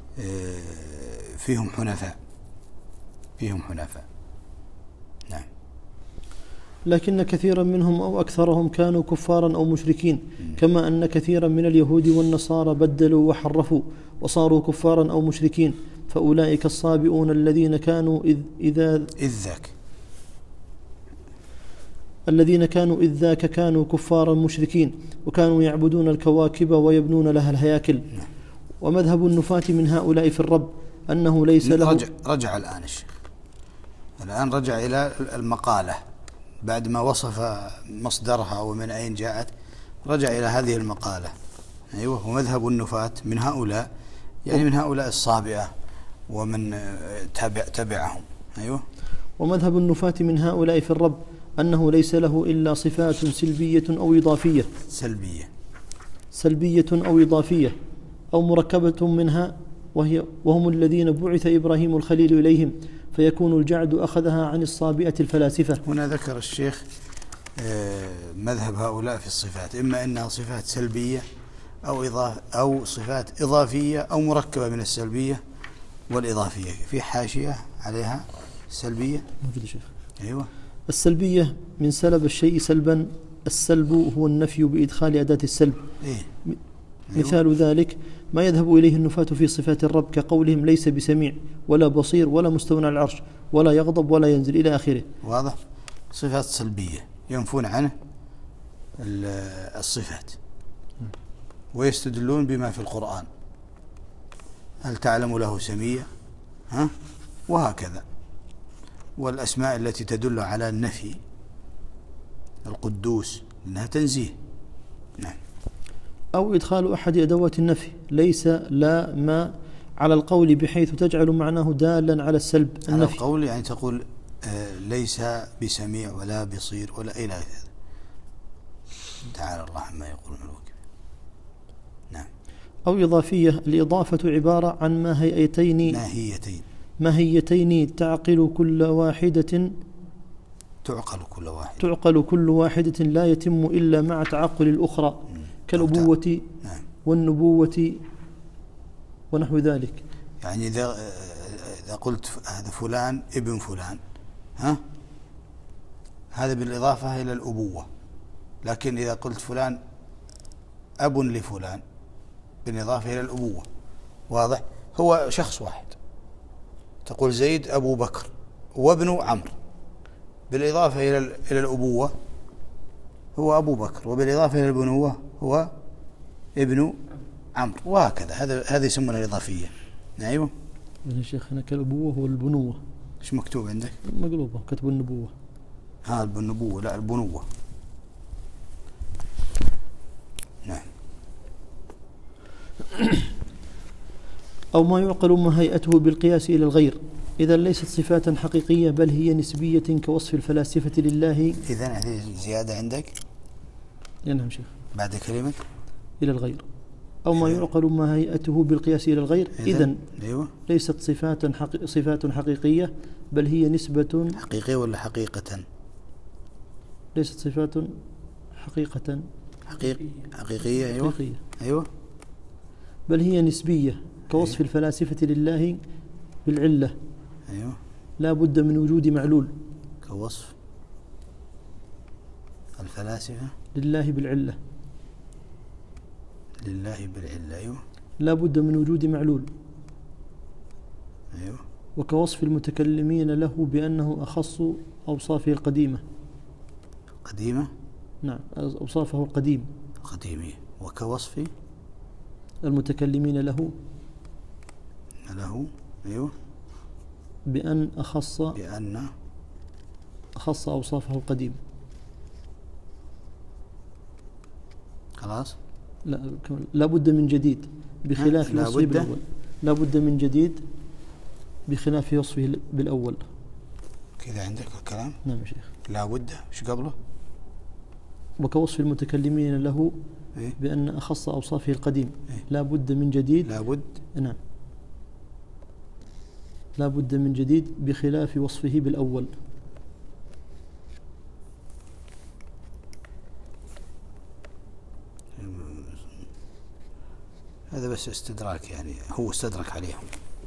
فيهم حنفاء، فيهم حنفاء. نعم. لكن كثيرا منهم أو أكثرهم كانوا كفارا أو مشركين، كما أن كثيرا من اليهود والنصارى بدلوا وحرفوا وصاروا كفارا أو مشركين، فأولئك الصابئون الذين كانوا إذ ذاك كانوا كفارا مشركين، وكانوا يعبدون الكواكب ويبنون لها الهياكل. ومذهب النفاة من هؤلاء في الرب أنه ليس له. رجع الآن الشيخ، الآن رجع إلى المقالة بعد ما وصف مصدرها ومن أين جاءت، رجع إلى هذه المقالة. أيوة. ومذهب النفاة من هؤلاء، يعني من هؤلاء الصابئة ومن تبعهم. أيوة. ومذهب النفاة من هؤلاء في الرب أنه ليس له إلا صفات سلبية أو إضافية أو إضافية أو مركبة منها، وهم الذين بعث إبراهيم الخليل إليهم، فيكون الجعد أخذها عن الصابئة الفلاسفة. هنا ذكر الشيخ مذهب هؤلاء في الصفات، إما أنها صفات سلبية أو صفات إضافية أو مركبة من السلبية والإضافية. في حاشية عليها السلبية موجود شيخ. أيوة. السلبية من سلب الشيء سلبا، السلب هو النفي بإدخال أداة السلب. أيوة. مثال ذلك ما يذهب إليه النفاة في صفات الرب كقولهم ليس بسميع ولا بصير ولا مستوى على العرش ولا يغضب ولا ينزل إلى آخره. واضح. صفات سلبية ينفون عنه الصفات، ويستدلون بما في القرآن، هل تعلم له سمية وهكذا. والأسماء التي تدل على النفي، القدوس إنها تنزيه. نعم. أو إدخال أحد أدوات النفي ليس لا ما على القول بحيث تجعل معناه دالا على السلب. النفي على القول يعني تقول ليس بسميع ولا بصير ولا إلى هذا. تعالى الله عما يقول الملوك. نعم. أو إضافية، الإضافة عبارة عن ماهيتين تعقل كل واحدة لا يتم إلا مع تعقل الأخرى، كالأبوة والنبوة ونحو ذلك. يعني إذا قلت هذا فلان ابن فلان، هذا بالإضافة إلى الأبوة. لكن إذا قلت فلان أب لفلان بالإضافة إلى الأبوة، واضح. هو شخص واحد، تقول زيد أبو بكر وابن عمرو، بالإضافة إلى الأبوة هو أبو بكر، وبالإضافة إلى البنوة هو ابن عمرو، وهكذا. هذا يسمونه الإضافية. أيوة يا شيخ. هنا كالأبوة هو البنوة. إيش مكتوب عندك؟ مقلوبة كتب النبوة. البنوة لا البنوة. نعم. أو ما يعقل ما هيئته بالقياس إلى الغير، إذا ليست صفات حقيقية بل هي نسبية كوصف الفلاسفة لله. إذن هذه زيادة عندك؟ نعم شيخ. بعد كلمة إلى الغير. أو ما يعقل ما هيئته بالقياس إلى الغير، إذن أيوة. ليست صفات حقيقية بل هي نسبة. حقيقية ولا حقيقة؟ ليست صفات حقيقية. أيوة. أيوة. بل هي نسبية كوصف الفلاسفة لله بالعلة. أيوة. لا بد من وجود معلول. كوصف الفلاسفة لله بالعلة. أيوة. لا بد من وجود معلول. أيوة. وكوصف المتكلمين له بأنه أخص أوصافه القديمة. نعم. أوصافه القديمة. وكوصف المتكلمين له. أيوة. بأن أخص أوصافه القديمة. خلاص. لا بد من جديد بخلاف وصفه بالأول. لا بد من جديد بخلاف وصفه بالأول. كذا عندك الكلام. نعم يا شيخ. لا بد ايش قبله؟ وكوصف المتكلمين له بأن أخص أوصافه القديم. لا بد من جديد. نعم. لا بد من جديد بخلاف وصفه بالأول. هذا بس استدراك، يعني هو استدرك عليهم.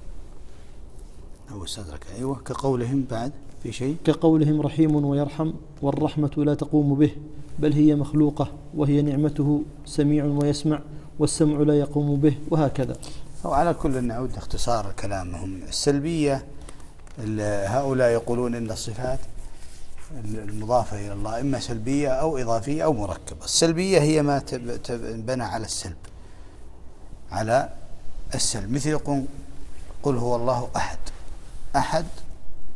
أيوة. كقولهم بعد في شيء. كقولهم رحيم ويرحم، والرحمة لا تقوم به بل هي مخلوقة، وهي نعمته سميع ويسمع، والسمع لا يقوم به، وهكذا. وعلى كل نعود لاختصار كلامهم. السلبية هؤلاء يقولون إن الصفات المضافة إلى الله إما سلبية أو إضافية أو مركبة. السلبية هي ما تنبنى على السلب، مثل قل هو الله أحد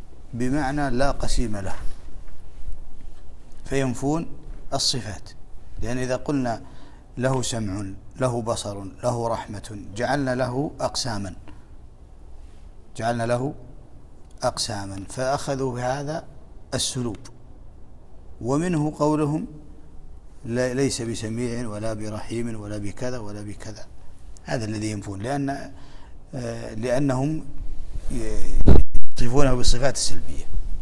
بمعنى لا قسيم له، فينفون الصفات. لأن إذا قلنا له سمع له بصر له رحمة جعلنا له أقساما فأخذوا بهذا السلوب، ومنه قولهم ليس بسميع ولا برحيم ولا بكذا ولا بكذا. هذا الذي ينفون، لأنهم يصفونه بالصفات السلبية.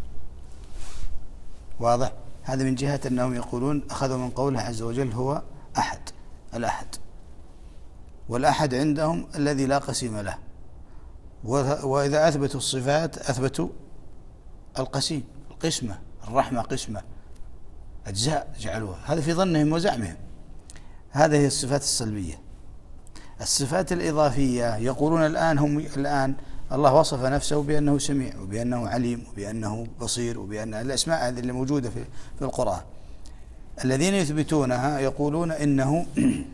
واضح؟ هذا من جهة أنهم يقولون أخذوا من قوله عز وجل هو أحد، الأحد، والأحد عندهم الذي لا قسيم له، وإذا أثبتوا الصفات أثبتوا القسيم، القسمة، الرحمة قسمة، أجزاء جعلوها، هذا في ظنهم وزعمهم. هذه هي الصفات السلبية. الصفات الإضافية يقولون الآن الله وصف نفسه بأنه سميع وبأنه عليم وبأنه بصير وبأن الأسماء هذه اللي موجودة في القرآن. الذين يثبتونها يقولون إنه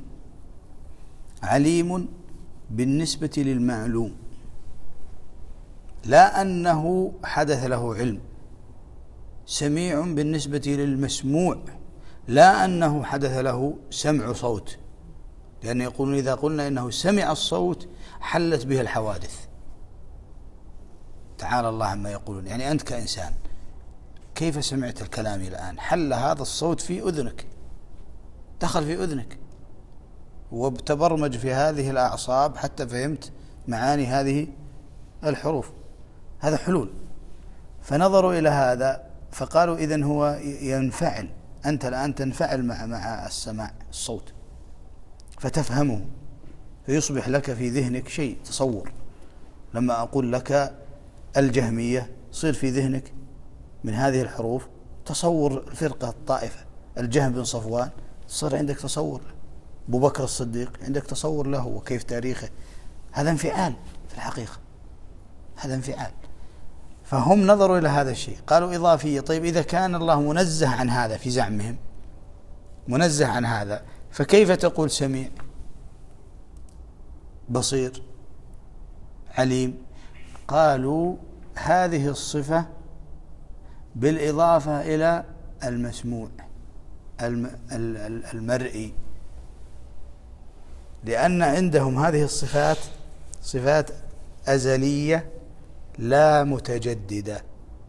عليم بالنسبة للمعلوم، لا أنه حدث له علم، سميع بالنسبة للمسموع، لا أنه حدث له سمع صوت، لأن يقولون إذا قلنا إنه سمع الصوت حلت به الحوادث. تعالى الله عما يقولون. يعني أنت كإنسان كيف سمعت الكلام الآن؟ حل هذا الصوت في أذنك، دخل في أذنك وتبرمج في هذه الأعصاب حتى فهمت معاني هذه الحروف. هذا حلول. فنظروا إلى هذا فقالوا إذن هو ينفعل، أنت الآن تنفعل مع السماع الصوت فتفهمه، فيصبح لك في ذهنك شيء تصور. لما أقول لك الجهمية صير في ذهنك من هذه الحروف تصور الفرقة الطائفة، الجهم بن صفوان صار عندك تصور له، أبو بكر الصديق عندك تصور له وكيف تاريخه. هذا انفعال في الحقيقة، هذا انفعال. فهم نظروا إلى هذا الشيء قالوا إضافية. طيب إذا كان الله منزه عن هذا في زعمهم، منزه عن هذا، فكيف تقول سميع بصير عليم؟ قالوا هذه الصفة بالإضافة إلى المسموع المرئي، لأن عندهم هذه الصفات صفات أزلية لا متجددة،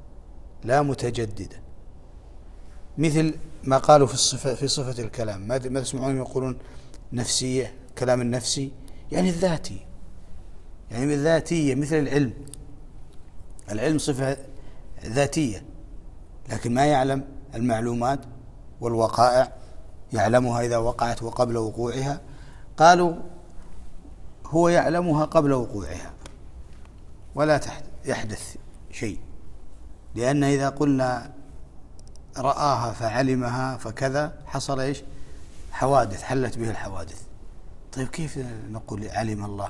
مثل ما قالوا في صفة الكلام. ما تسمعون يقولون نفسية، كلام النفسي يعني الذاتي، يعني من الذاتية، مثل العلم صفة ذاتية، لكن ما يعلم المعلومات والوقائع، يعلمها إذا وقعت وقبل وقوعها. قالوا هو يعلمها قبل وقوعها ولا يحدث شيء، لأن إذا قلنا رآها فعلمها فكذا حصل إيش؟ حوادث، حلت به الحوادث. طيب كيف نقول علم الله،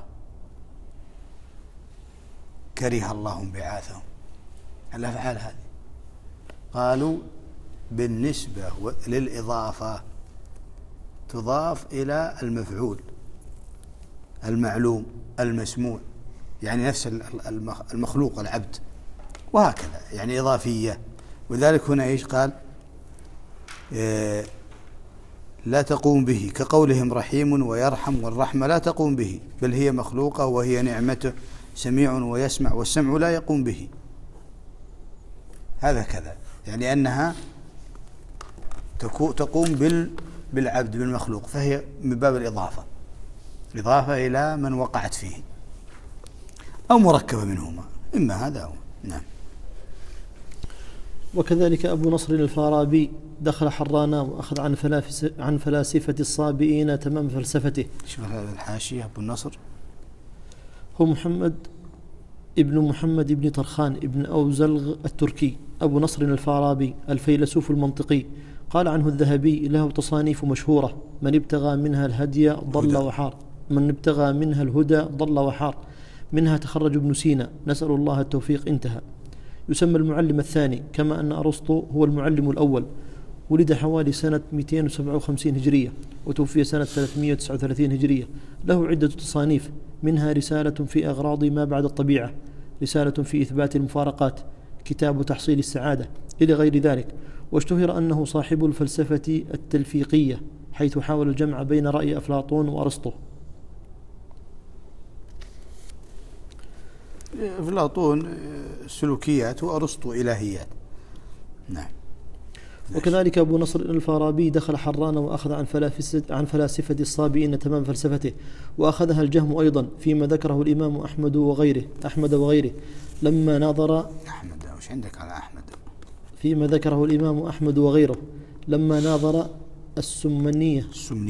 كره الله انبعاثهم، الأفعال هذه؟ قالوا بالنسبة للإضافة تضاف إلى المفعول المعلوم المسموع، يعني نفس المخلوق العبد، وهكذا يعني إضافية. وذلك هنا إيش قال؟ لا تقوم به، كقولهم رحيم ويرحم، والرحمة لا تقوم به بل هي مخلوقة وهي نعمته، سميع ويسمع والسمع لا يقوم به. هذا كذا، يعني أنها تقوم بالعبد بالمخلوق، فهي من باب الإضافة، إضافة إلى من وقعت فيه أو مركبة منهما، إما هذا أو نعم. وكذلك أبو نصر الفارابي دخل حرانا وأخذ عن فلاسفة الصابئين تمام فلسفته. شوف هذا الحاشية أبو النصر هو محمد ابن طرخان ابن أوزلغ التركي، أبو نصر الفارابي الفيلسوف المنطقي. قال عنه الذهبي له تصانيف مشهورة: من ابتغى منها الهدي ضل وحار، من ابتغى منها الهدى ضل وحار، منها تخرج ابن سينا، نسأل الله التوفيق، انتهى. يسمى المعلم الثاني، كما أن أرسطو هو المعلم الأول. ولد حوالي سنة 257 هجرية وتوفي سنة 339 هجرية. له عدة تصانيف، منها رسالة في أغراض ما بعد الطبيعة، رسالة في إثبات المفارقات، كتاب تحصيل السعادة إلى غير ذلك. واشتهر أنه صاحب الفلسفة التلفيقية، حيث حاول الجمع بين رأي أفلاطون وأرسطو. أفلاطون سلوكيات وأرسطو إلهيات. نعم. وكذلك أبو نصر الفارابي دخل حران وأخذ عن فلاسفة الصابئين تمام فلسفته، وأخذها الجهم أيضا فيما ذكره الإمام أحمد وغيره لما ناظر أحمد. وش عندك على أحمد؟ فيما ذكره الإمام أحمد وغيره لما ناظر السمنية.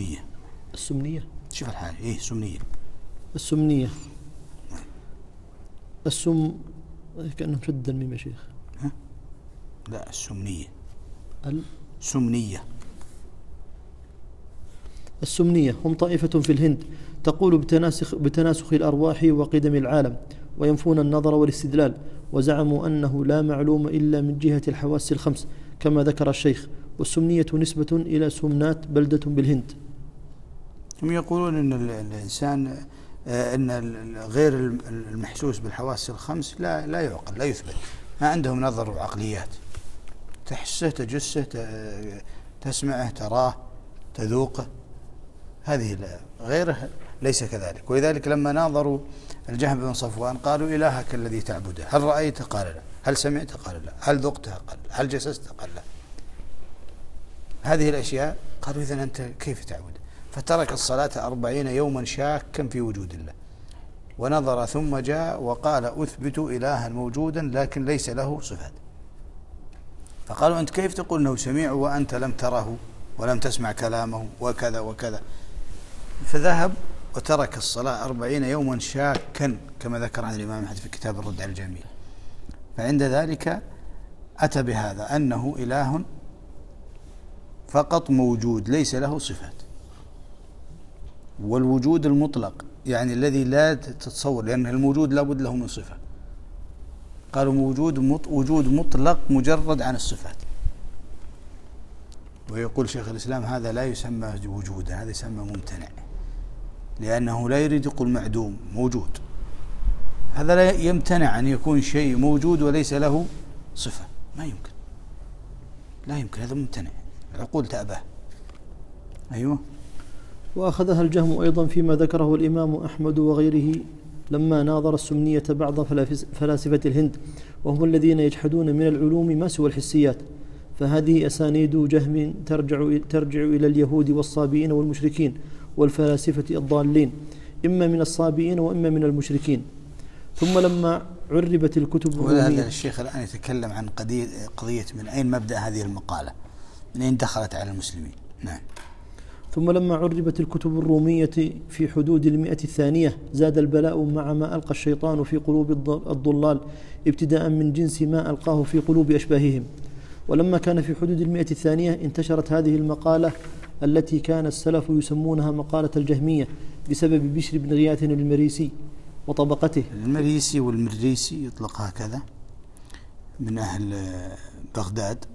شوف الحال. إيه السمنية. كأنه شد الميم يا شيخ. لا، السمنية هم طائفة في الهند تقول بتناسخ الأرواح وقدم العالم، وينفون النظر والاستدلال، وزعموا أنه لا معلوم إلا من جهة الحواس الخمس كما ذكر الشيخ. والسمنية نسبة إلى سمنات بلدة بالهند. هم يقولون أن الإنسان أن غير المحسوس بالحواس الخمس لا يعقل، لا يثبت. ما عندهم نظر وعقليات، تحسه، تجسه، تسمعه، تراه، تذوقه. هذه غيره ليس كذلك. ولذلك لما ناظروا الجهم بن صفوان قالوا إلهك الذي تعبده هل رأيته؟ قال لا. هل سمعته؟ قال لا. هل ذقته؟ قال لا. هل جسسته؟ قال لا. هذه الأشياء قالوا إذن أنت كيف تعبده؟ فترك الصلاة 40 يوما شاكا في وجود الله، ونظر ثم جاء وقال أثبت إلها موجودا لكن ليس له صفات. فقالوا أنت كيف تقول أنه سميع وأنت لم تره ولم تسمع كلامه وكذا وكذا؟ فذهب وترك الصلاة 40 يوما شاكا كما ذكر عن الإمام أحمد في كتاب الرد على الجهمية. فعند ذلك أتى بهذا أنه إله فقط موجود ليس له صفات. والوجود المطلق يعني الذي لا تتصور، لأن الموجود لا بد له من صفة. قالوا وجود مطلق مجرد عن الصفات. ويقول شيخ الإسلام هذا لا يسمى وجودا، هذا يسمى ممتنع، لأنه لا يريد يقول معدوم، موجود. هذا لا يمتنع أن يكون شيء موجود وليس له صفة، ما يمكن، لا يمكن، هذا ممتنع، العقول تأباه. أيوه. وأخذها الجهم أيضا فيما ذكره الإمام أحمد وغيره لما ناظر السمنية بعض فلاسفة الهند، وهم الذين يجحدون من العلوم ما سوى الحسيات. فهذه أسانيد جهم ترجع إلى اليهود والصابئين والمشركين والفلاسفة الضالين، إما من الصابئين وإما من المشركين. ثم لما عربت الكتب وهذا الشيخ الآن يتكلم عن قضية من أين مبدأ هذه المقالة، من أين دخلت على المسلمين. نعم. ثم لما عربت الكتب الرومية في حدود 100 الثانية زاد البلاء مع ما ألقى الشيطان في قلوب الضلال، ابتداء من جنس ما ألقاه في قلوب أشباههم. ولما كان في حدود 100 الثانية انتشرت هذه المقالة التي كان السلف يسمونها مقالة الجهمية بسبب بشر بن غياث المريسي وطبقته. المريسي والمريسي يطلق هكذا، من أهل بغداد،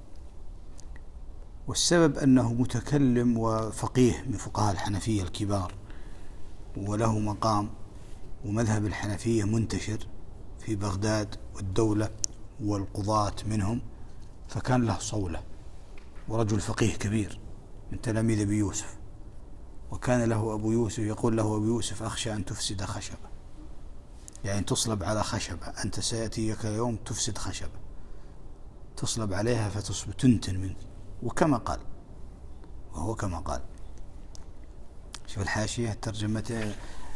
والسبب أنه متكلم وفقيه من فقهاء الحنفية الكبار، وله مقام، ومذهب الحنفية منتشر في بغداد والدولة والقضاة منهم، فكان له صولة، ورجل فقيه كبير من تلاميذ أبي يوسف. وكان له أبو يوسف يقول له أبو يوسف أخشى أن تفسد خشبة، يعني تصلب على خشبة، أنت سيأتيك يوم تفسد خشبة، تصلب عليها فتصبح تنتن منك. وكما قال، وهو كما قال. شوف الحاشية ترجمة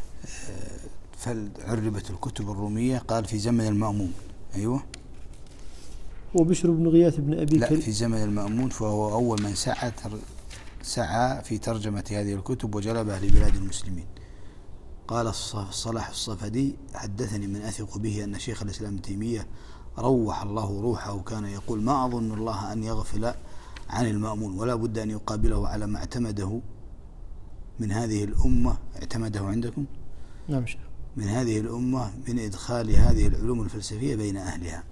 فعربت الكتب الرومية، قال في زمن المأمون. أيوه. وبشر بن غياث بن أبي لا، في زمن المأمون، فهو أول من سعى في ترجمة هذه الكتب وجلبها لبلاد المسلمين. قال صلاح الصفدي حدثني من أثق به أن شيخ الإسلام ابن تيمية روح الله روحه كان يقول ما أظن الله أن يغفل عن المأمون، ولا بد أن يقابله على ما اعتمده من هذه الأمة. اعتمده عندكم؟ نعم شيخ. من هذه الأمة من إدخال هذه العلوم الفلسفية بين أهلها.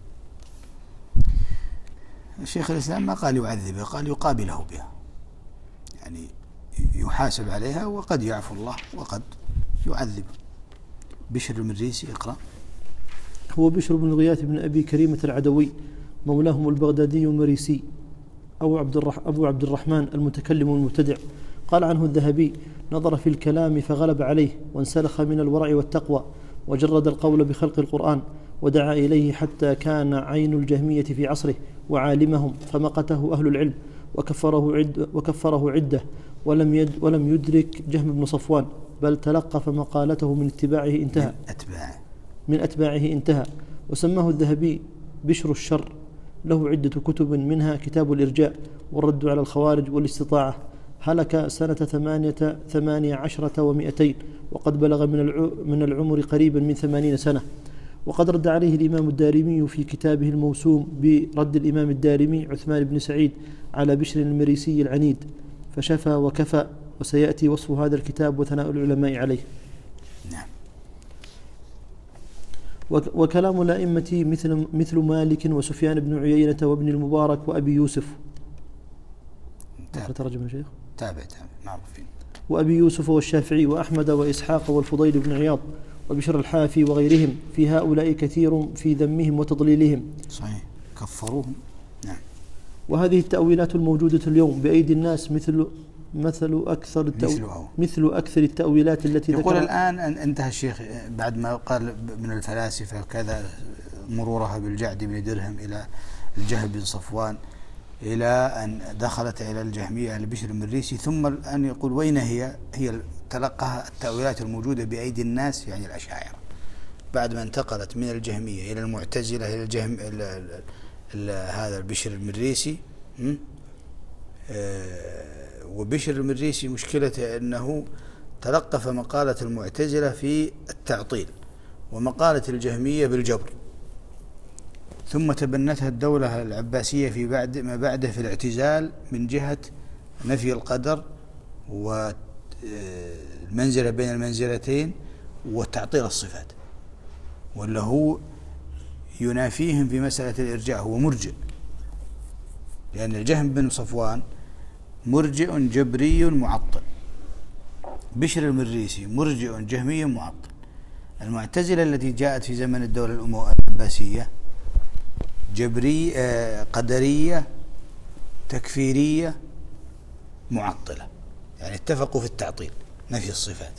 الشيخ الإسلام ما قال يعذبه، قال يقابله بها، يعني يحاسب عليها، وقد يعفو الله وقد يعذب. بشر المريسي اقرأ. هو بشر بن غياث بن أبي كريمة العدوي، مولاهم البغدادي المريسي أبو عبد الرحمن المتكلم المبتدع. قال عنه الذهبي: نظر في الكلام فغلب عليه، وانسلخ من الورع والتقوى، وجرد القول بخلق القرآن، ودعا إليه حتى كان عين الجهمية في عصره وعالمهم، فمقته أهل العلم وكفره عدة، ولم يدرك جهم بن صفوان، بل تلقف مقالته من أتباعه انتهى. وسماه الذهبي بشر الشر، له عدة كتب، منها كتاب الإرجاء والرد على الخوارج والاستطاعة. هلك سنة 18 و200، وقد بلغ من العمر قريبا من 80 سنة. وقد رد عليه الإمام الدارمي في كتابه الموسوم برد الإمام الدارمي عثمان بن سعيد على بشر المريسي العنيد، فشفى وكفى. وسيأتي وصف هذا الكتاب وثناء العلماء عليه. نعم. وكلام الأئمة مثل مالك وسفيان بن عيينة وابن المبارك وأبي يوسف. ترجم شيخ. تابع معروفين. وأبي يوسف والشافعي وأحمد وإسحاق والفضيل بن عياض وبشر الحافي وغيرهم، في هؤلاء كثير في ذمهم وتضليلهم. صحيح، كفروهم. نعم. وهذه التأويلات الموجودة اليوم بأيدي الناس مثل أكثر التأويلات التي يقول الآن انتهى الشيخ بعد ما قال من الفلاسفة كذا، مرورها بالجعد بن درهم إلى الجهم بن صفوان، إلى أن دخلت إلى الجهمية على بشر المريسي، ثم الآن يقول وين هي تلقى التأويلات الموجودة بأيدي الناس، يعني الأشاعرة، بعد ما انتقلت من الجهمية إلى المعتزلة إلى الجهم هذا البشر المريسي. وبشر المريسي مشكلته أنه تلقف مقالة المعتزلة في التعطيل، ومقالة الجهمية بالجبر، ثم تبنتها الدولة العباسية في ما بعده في الاعتزال من جهة نفي القدر والمنزلة بين المنزلتين وتعطيل الصفات، ولا هو ينافيهم في مسألة الإرجاء، هو مرجئ، لأن الجهم بن صفوان مرجئ جبري معطل، بشر المريسي مرجئ جهمي معطل. المعتزلة التي جاءت في زمن الدولة العباسية قدرية تكفيرية معطلة، يعني اتفقوا في التعطيل، نفي الصفات.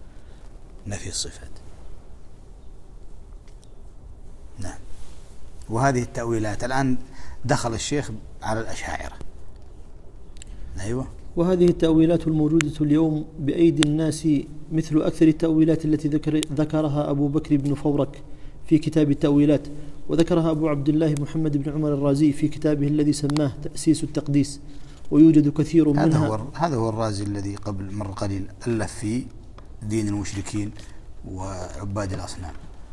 نعم. وهذه التأويلات الآن دخل الشيخ على الأشاعرة. أيوة. وهذه التأويلات الموجودة اليوم بأيدي الناس مثل أكثر التأويلات التي ذكرها أبو بكر بن فورك في كتاب التأويلات، وذكرها أبو عبد الله محمد بن عمر الرازي في كتابه الذي سماه تأسيس التقديس. ويوجد كثير منها. هذا هو الرازي الذي قبل مرة قليل ألف في دين المشركين وعباد الأصنام.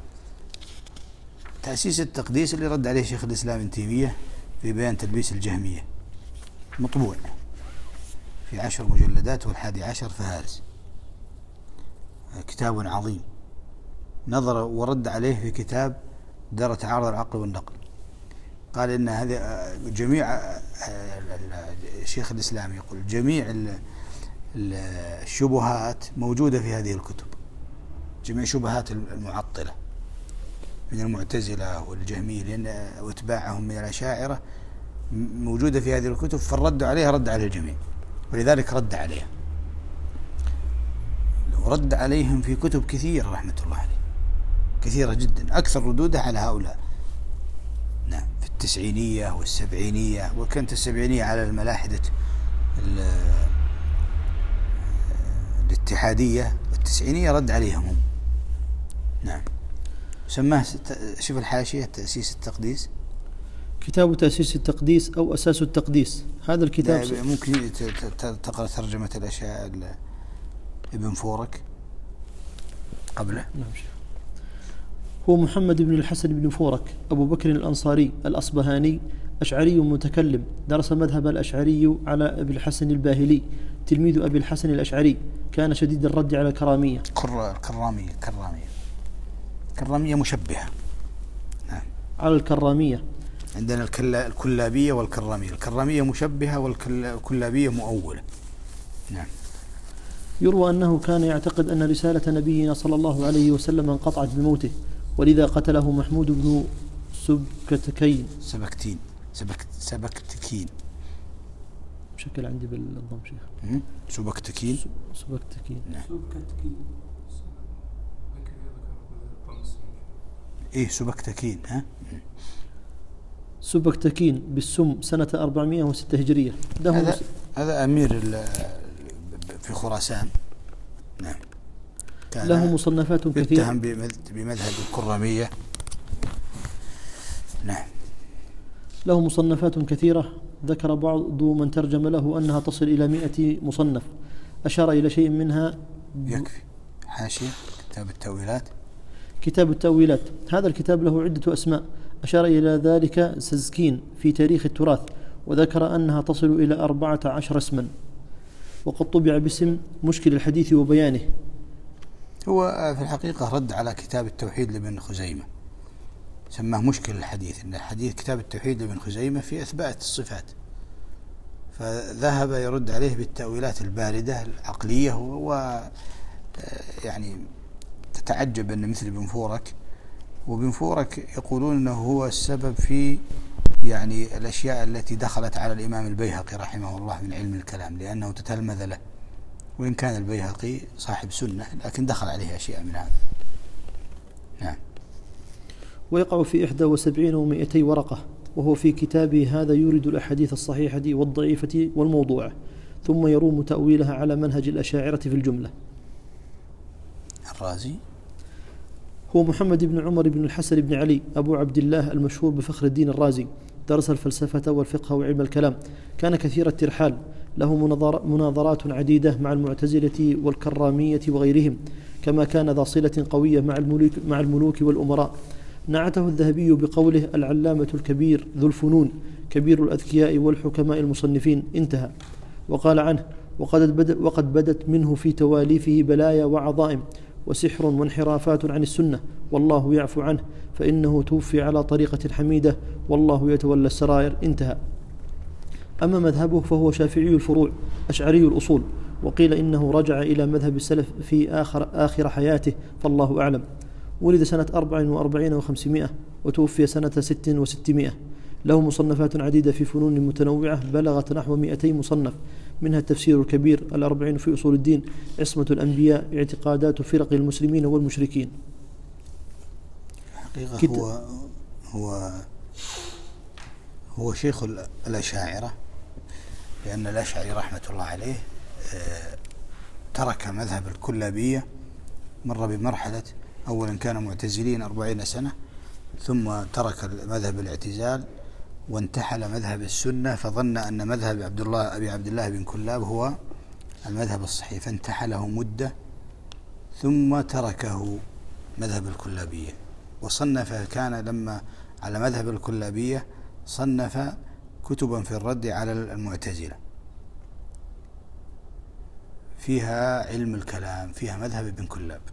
تأسيس التقديس اللي رد عليه شيخ الإسلام ابن تيمية في بيان تلبيس الجهمية، مطبوع في 10 مجلدات، وال11 فهارس، كتاب عظيم. نظر ورد عليه في كتاب دار تعارض العقل والنقل، قال إن هذا جميع الشيخ الإسلام يقول جميع الشبهات موجودة في هذه الكتب، جميع شبهات المعطلة من المعتزلة والجهمية واتباعهم من الأشاعرة موجودة في هذه الكتب، فالرد عليها رد على الجميع، ولذلك رد عليها، ورد عليهم في كتب كثيرة رحمة الله عليه، كثيرة جدا، أكثر ردودها على هؤلاء. نعم، في التسعينية والسبعينية، وكانت السبعينية على الملاحدة الاتحادية، والتسعينية رد عليهم هم. نعم. سماه شوف الحاشية تأسيس التقديس، كتاب تأسيس التقديس أو أساس التقديس. هذا الكتاب ممكن تقرأ ترجمة الأشياء ابن فورك قبله. نعم. هو محمد بن الحسن بن فورك أبو بكر الأنصاري الأصبهاني، أشعري متكلم، درس مذهب الأشعري على أبي الحسن الباهلي تلميذ أبي الحسن الأشعري، كان شديد الرد على الكرامية. كرامية مشبهة. نعم. على الكرامية عندنا الكلابية والكرامية، الكرامية مشبهة والكلابية مؤولة. نعم. يروى أنه كان يعتقد أن رسالة نبينا صلى الله عليه وسلم انقطعت بموته، ولذا قتله محمود بن سبكتكين. سبكتكين بشكل عندي بالضم شيخ. سبكتكين. سبكتكين. نعم. إيه سبكتكين ها. سبكتكين بالسم سنة 406 هجرية. هذا أمير في خراسان. نعم. له مصنفات كثيرة. يتهم بمذهب الكرامية. نعم. له مصنفات كثيرة، ذكر بعض من ترجم له أنها تصل إلى 100 مصنف، أشار إلى شيء منها. يكفي حاشية كتاب التأويلات. كتاب التأويلات هذا الكتاب له عدة أسماء، أشار إلى ذلك سزكين في تاريخ التراث، وذكر أنها تصل إلى 14 اسما، وقد طبع باسم مشكل الحديث وبيانه. هو في الحقيقة رد على كتاب التوحيد لابن خزيمة، سماه مشكل الحديث، إن الحديث كتاب التوحيد لابن خزيمة في إثبات الصفات، فذهب يرد عليه بالتأويلات الباردة العقلية، يعني تتعجب أن مثل وابن فورك يقولون أنه هو السبب في يعني الأشياء التي دخلت على الإمام البيهقي رحمه الله من علم الكلام، لأنه تتلمذ له، وإن كان البيهقي صاحب سنة لكن دخل عليه أشياء من هذا. نعم. ويقع في 71 و200 ورقة، وهو في كتابه هذا يورد الأحاديث الصحيحة والضعيفة والموضوعة، ثم يروم تأويلها على منهج الأشاعرة في الجملة. الرازي هو محمد بن عمر بن الحسن بن علي أبو عبد الله المشهور بفخر الدين الرازي، درس الفلسفة والفقه وعلم الكلام، كان كثير الترحال، له مناظرات عديدة مع المعتزلة والكرامية وغيرهم، كما كان ذا صلة قوية مع الملوك والأمراء. نعته الذهبي بقوله: العلامة الكبير ذو الفنون، كبير الأذكياء والحكماء المصنفين، انتهى. وقال عنه: وقد بدت منه في تواليفه بلايا وعظائم، وسحر وانحرافات عن السنة، والله يعفو عنه، فإنه توفي على طريقة حميدة، والله يتولى السرائر، انتهى. أما مذهبه فهو شافعي الفروع أشعري الأصول، وقيل إنه رجع إلى مذهب السلف في آخر حياته، فالله أعلم. ولد سنة 44 و500 وتوفي سنة 6 و600. له مصنفات عديدة في فنون متنوعة بلغت نحو 200 مصنف، منها التفسير الكبير، 40 في أصول الدين، عصمة الأنبياء، اعتقادات فرق المسلمين والمشركين. حقيقة هو شيخ الأشاعرة، لأن الأشعري رحمة الله عليه ترك مذهب الكلابية، مر بمرحلة أولا كان معتزلين 40 سنة، ثم ترك مذهب الاعتزال وانتحل مذهب السنة، فظن أن مذهب أبي عبد الله بن كلاب هو المذهب الصحيح، فانتحله مدة ثم تركه مذهب الكلابية، وصنف، كان لما على مذهب الكلابية صنف كتبا في الرد على المعتزلة، فيها علم الكلام، فيها مذهب ابن كلاب،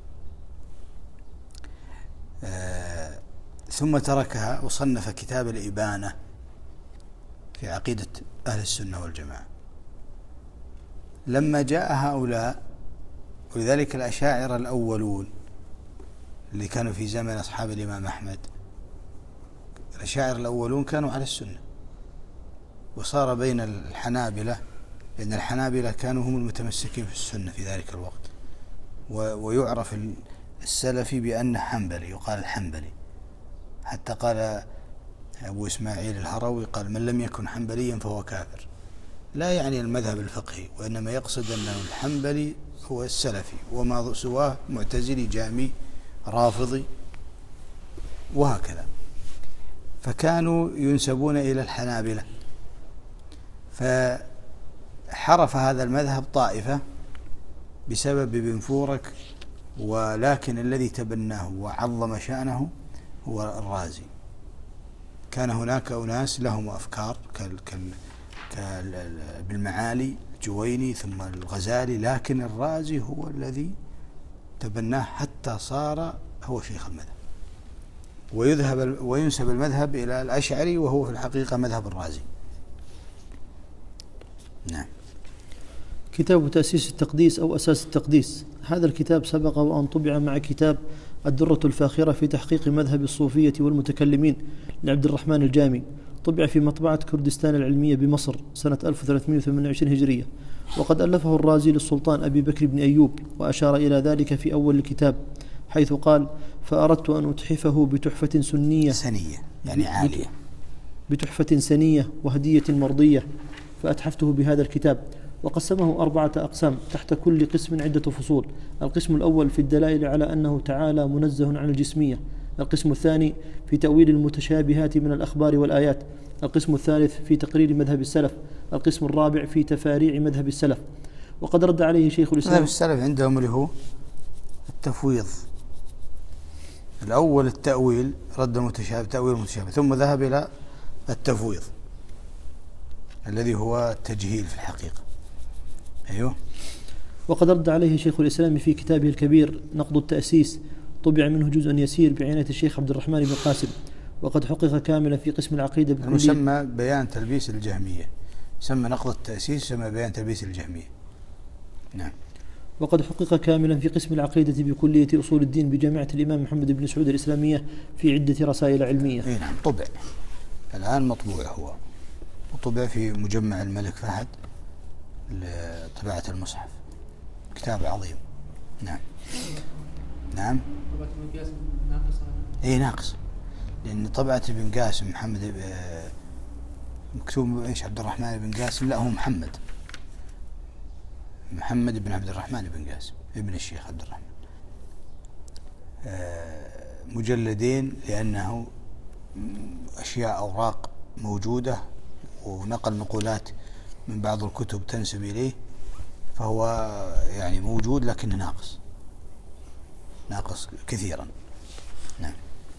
ثم تركها وصنف كتاب الإبانة في عقيدة أهل السنة والجماعة. لما جاء هؤلاء، ولذلك الأشاعرة الأولون اللي كانوا في زمن أصحاب الإمام أحمد، الأشاعرة الأولون كانوا على السنة، وصار بين الحنابلة، لأن الحنابلة كانوا هم المتمسكين في السنة في ذلك الوقت، ويعرف السلفي بأنه حنبلي، يقال الحنبلي، حتى قال أبو إسماعيل الهروي قال: من لم يكن حنبليا فهو كافر، لا يعني المذهب الفقهي، وإنما يقصد أنه الحنبلي هو السلفي، وما سواه معتزلي جامي رافضي وهكذا، فكانوا ينسبون إلى الحنابلة، فحرف هذا المذهب طائفة بسبب ابن فورك، ولكن الذي تبناه وعظم شأنه هو الرازي. كان هناك أناس لهم أفكار بالمعالي الجويني ثم الغزالي، لكن الرازي هو الذي تبناه حتى صار هو شيخ المذهب، وينسب المذهب إلى الأشعري، وهو في الحقيقة مذهب الرازي. نعم. كتاب تأسيس التقديس أو أساس التقديس، هذا الكتاب سبق وأن طبع مع كتاب الدرة الفاخرة في تحقيق مذهب الصوفية والمتكلمين لعبد الرحمن الجامي، طبع في مطبعة كردستان العلمية بمصر سنة 1328 هجرية. وقد ألفه الرازي للسلطان أبي بكر بن أيوب، وأشار إلى ذلك في أول الكتاب حيث قال: فأردت أن أتحفه بتحفة سنية يعني عالية، بتحفة سنية وهدية مرضية، فأتحفته بهذا الكتاب. وقسمه 4 أقسام، تحت كل قسم عدة فصول. القسم الأول في الدلائل على أنه تعالى منزه عن الجسمية. القسم الثاني في تأويل المتشابهات من الأخبار والآيات. القسم الثالث في تقرير مذهب السلف. القسم الرابع في تفاريع مذهب السلف. وقد رد عليه شيخ الإسلام. مذهب السلف عندهم اللي هو التفويض. الأول التأويل، رد المتشابه، تأويل المتشابه، ثم ذهب إلى التفويض الذي هو التجهيل في الحقيقة. أيوه. وقد رد عليه شيخ الإسلام في كتابه الكبير نقض التأسيس، طبع منه جزء يسير بعناية الشيخ عبد الرحمن بن قاسم، وقد حقق كاملا في قسم العقيدة المسمى بيان تلبيس الجهمية، يسمى نقض التأسيس، يسمى بيان تلبيس الجهمية. نعم. وقد حقق كاملا في قسم العقيدة بكلية أصول الدين بجامعة الإمام محمد بن سعود الإسلامية في عدة رسائل علمية. أي نعم، طبع الآن مطبوع، هو وطبع في مجمع الملك فهد لطباعة المصحف، كتاب عظيم. نعم. نعم. طبعة ابن قاسم ناقصة. اي ناقص، لأن طبعة ابن قاسم محمد مكتوب ايش عبد الرحمن بن قاسم، لا هو محمد بن عبد الرحمن بن قاسم ابن الشيخ عبد الرحمن. مجلدين، لأنه أشياء أوراق موجودة، ونقل نقولات من بعض الكتب تنسب إليه، فهو يعني موجود لكنه ناقص كثيرا. نعم.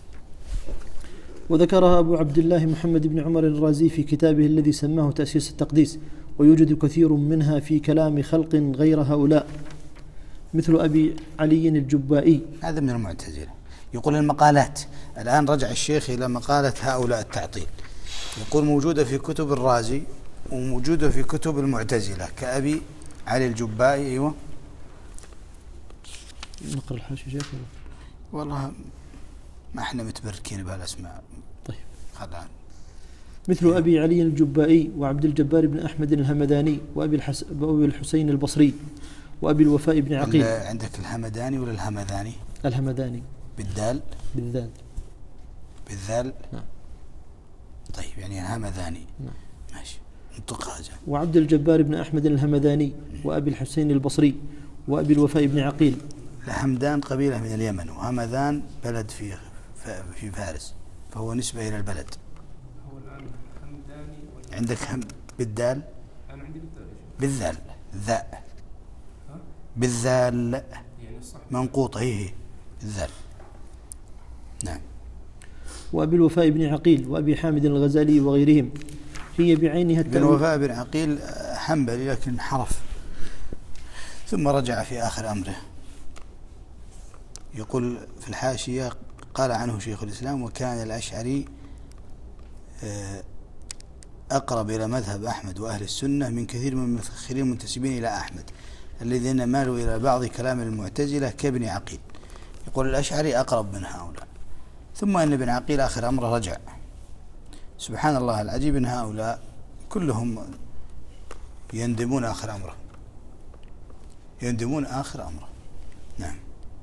وذكرها أبو عبد الله محمد بن عمر الرازي في كتابه الذي سماه تأسيس التقديس، ويوجد كثير منها في كلام خلق غير هؤلاء، مثل أبي علي الجبائي. هذا من المعتزلة. يقول المقالات، الآن رجع الشيخ إلى مقالة هؤلاء التعطيل، يقول موجودة في كتب الرازي وموجودة في كتب المعتزلة كأبي علي الجبائي. أيوة. نقرأ الحاشية شيخ. والله ما احنا متبركين بهالاسماء. طيب. خلان. مثل أبي علي الجبائي، وعبد الجبار بن أحمد الهمداني، وأبي الحسين البصري، وأبي الوفاء بن عقيل. عندك الهمداني ولا الهمذاني؟ الهمداني بالدال. بالذال. نعم. طيب، يعني الهمذاني. نعم. ماشي، انطق هذا. وعبد الجبار بن أحمد الهمداني، وأبي الحسين البصري، وأبي الوفاء بن عقيل. الهمدان قبيلة من اليمن، وهمذان بلد في فارس، فهو نسبة إلى البلد. هو الآن همداني عندك بالدال. أنا عندي بالذال. ذاء. بالذال يعني صح. منقوطة هي الذال. نعم. وأبي الوفاء بن عقيل، وأبي حامد الغزالي وغيرهم، هي بعينها ابن الوفاء بن عقيل حنبلي لكن حرف، ثم رجع في آخر أمره. يقول في الحاشية: قال عنه شيخ الإسلام: وكان الأشعري أقرب إلى مذهب أحمد وأهل السنة من كثير من المتأخرين المنتسبين إلى أحمد الذين مالوا إلى بعض كلام المعتزلة كابن عقيل. يقول الأشعري أقرب من هؤلاء. ثم إن ابن عقيل آخر أمره رجع. سبحان الله العجيب، إن هؤلاء كلهم يندمون آخر أمره. نعم.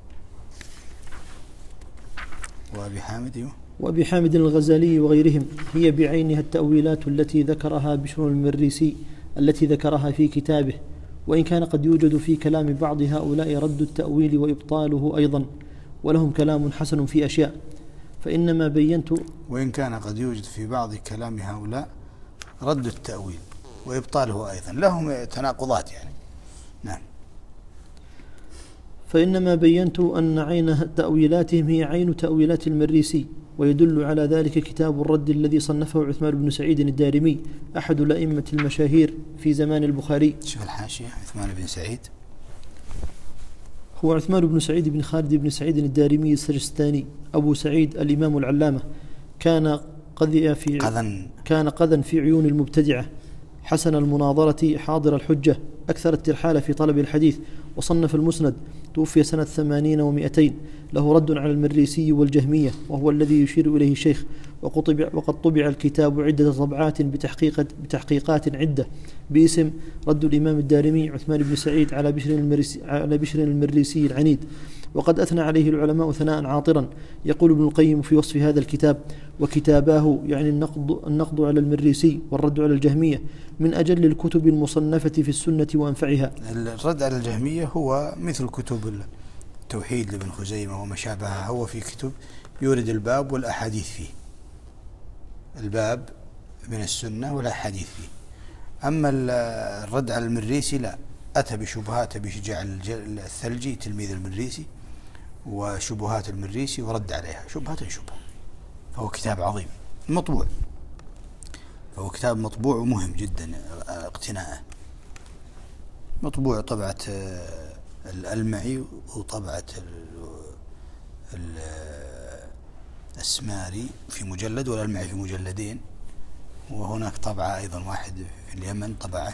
وأبي حامد الغزالي وغيرهم، هي بعينها التأويلات التي ذكرها بشر المريسي التي ذكرها في كتابه، وإن كان قد يوجد في كلام بعض هؤلاء رد التأويل وإبطاله أيضا، ولهم كلام حسن في أشياء، فإنما بينت. وإن كان قد يوجد في بعض كلام هؤلاء رد التأويل وإبطاله أيضا، لهم تناقضات يعني. نعم. فإنما بينت أن عين تأويلاتهم هي عين تأويلات المريسي، ويدل على ذلك كتاب الرد الذي صنفه عثمان بن سعيد الدارمي أحد الأئمة المشاهير في زمان البخاري. شوف الحاشية: عثمان بن سعيد هو عثمان بن سعيد بن خالد بن سعيد الدارمي السجستاني أبو سعيد الإمام العلامة، كان قذا في عيون المبتدعة، حسن المناظرة، حاضر الحجة، أكثر الترحال في طلب الحديث، وصنف المسند، توفي سنة 80 و200. له رد على المريسي والجهمية، وهو الذي يشير إليه الشيخ. وقد طبع الكتاب عدة طبعات بتحقيقات عدة باسم رد الإمام الدارمي عثمان بن سعيد على بشر المريسي العنيد. وقد أثنى عليه العلماء ثناء عاطرا. يقول ابن القيم في وصف هذا الكتاب: وكتاباه يعني النقد على المريسي والرد على الجهمية من أجل الكتب المصنفة في السنة وأنفعها. الرد على الجهمية هو مثل كتب التوحيد لابن خزيمة وما شابهها، هو في كتب يورد الباب والأحاديث فيه، الباب من السنة والأحاديث فيه. أما الرد على المريسي لا، أتى بشبهات بشجاع الثلجي تلميذ المريسي وشبهات المريسي ورد عليها شبهة، فهو كتاب عظيم مطبوع، فهو كتاب مطبوع ومهم جدا اقتناءه. مطبوع طبعة الألمعي وطبعة الأسماري في مجلد، والألمعي في مجلدين، وهناك طبعة أيضا واحد في اليمن طبعه.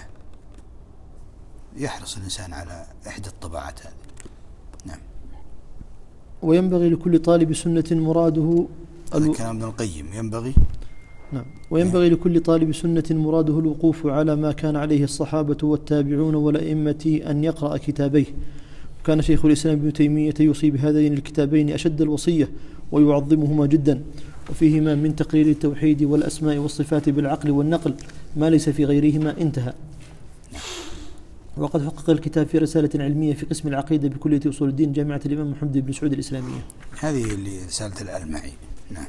يحرص الإنسان على إحدى الطبعات هذه. نعم. وينبغي لكل طالب سنة مراده كلام ابن القيم. وينبغي لكل طالب سنة مراده الوقوف على ما كان عليه الصحابة والتابعون والأئمة أن يقرأ كتابيه. وكان شيخ الإسلام ابن تيمية يوصي بهذين الكتابين أشد الوصية ويعظمهما جدا، وفيهما من تقرير التوحيد والأسماء والصفات بالعقل والنقل ما ليس في غيرهما. انتهى. وقد حقق الكتاب في رسالة علمية في قسم العقيدة بكلية أصول الدين جامعة الإمام محمد بن سعود الإسلامية. هذه اللي رسالة الألمعي. نعم.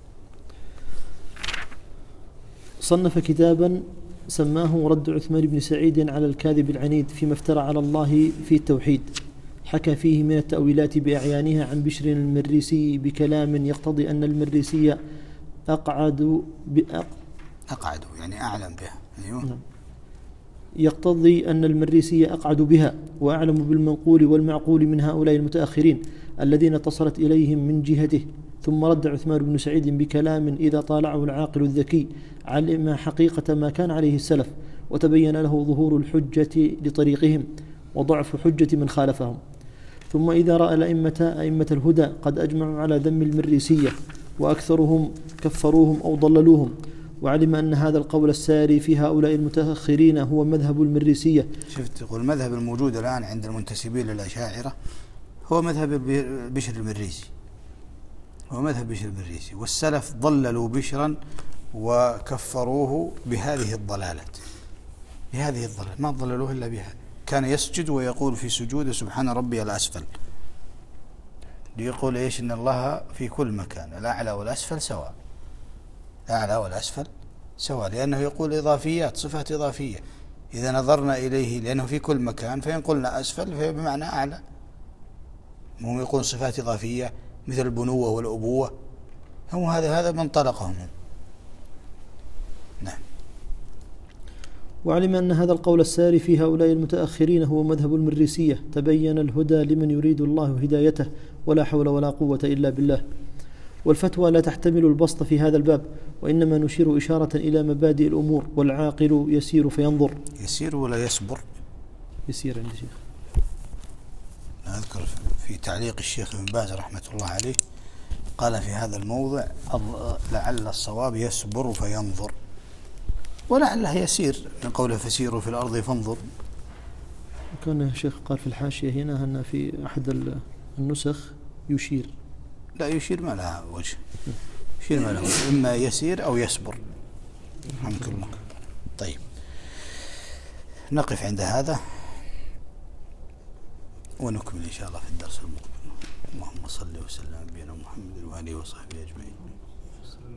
صنف كتابا سماه رد عثمان بن سعيد على الكاذب العنيد فيما افترى على الله في التوحيد. حكى فيه من التأويلات بأعيانها عن بشر المريسي بكلام يقتضي أن المريسي أقعد يعني أعلم بها. أيوه. نعم. يقتضي أن المريسي أقعد بها وأعلم بالمنقول والمعقول من هؤلاء المتأخرين الذين اتصلت إليهم من جهته. ثم رد عثمان بن سعيد بكلام إذا طالعه العاقل الذكي علم حقيقة ما كان عليه السلف، وتبين له ظهور الحجة لطريقهم وضعف حجة من خالفهم. ثم إذا رأى أئمة الهدى قد أجمعوا على ذم المريسية وأكثرهم كفروهم أو ضللوهم، وعلم أن هذا القول الساري في هؤلاء المتأخرين هو مذهب المريسية. شفت، يقول المذهب الموجود الآن عند المنتسبين للأشاعرة هو مذهب بشر المريسي، والسلف ضللوا بشرا وكفروه بهذه الضلالات، ما ضللوه إلا بها. كان يسجد ويقول في سجوده سبحان ربي الأسفل، ليقول إيش؟ إن الله في كل مكان، الأعلى والأسفل سواء، لأنه يقول إضافيات، صفات إضافية إذا نظرنا إليه، لأنه في كل مكان، فإن قلنا أسفل فهي بمعنى أعلى. هم يقول صفات إضافية مثل البنوة والأبوة، هم هذا منطلقهم. نعم. وعلم أن هذا القول الساري في هؤلاء المتأخرين هو مذهب المريسية. تبين الهدى لمن يريد الله هدايته، ولا حول ولا قوة إلا بالله. والفتوى لا تحتمل البسط في هذا الباب، وإنما نشير إشارة إلى مبادئ الأمور. والعاقل يسير فينظر. يسير ولا يصبر؟ يسير عند الشيخ. أذكر في تعليق الشيخ ابن باز رحمة الله عليه قال في هذا الموضع: لعل الصواب يصبر فينظر، ولعله يسير من قوله فسيروا في الأرض فانظر. كان الشيخ قال في الحاشية هنا أن في أحد النسخ يشير. لا، يشير ما لها وجه، إما يسير أو يصبر. رحمك الله. طيب، نقف عند هذا ونكمل إن شاء الله في الدرس المقبل. اللهم صل وسلم على نبينا محمد وآله وصحبه أجمعين.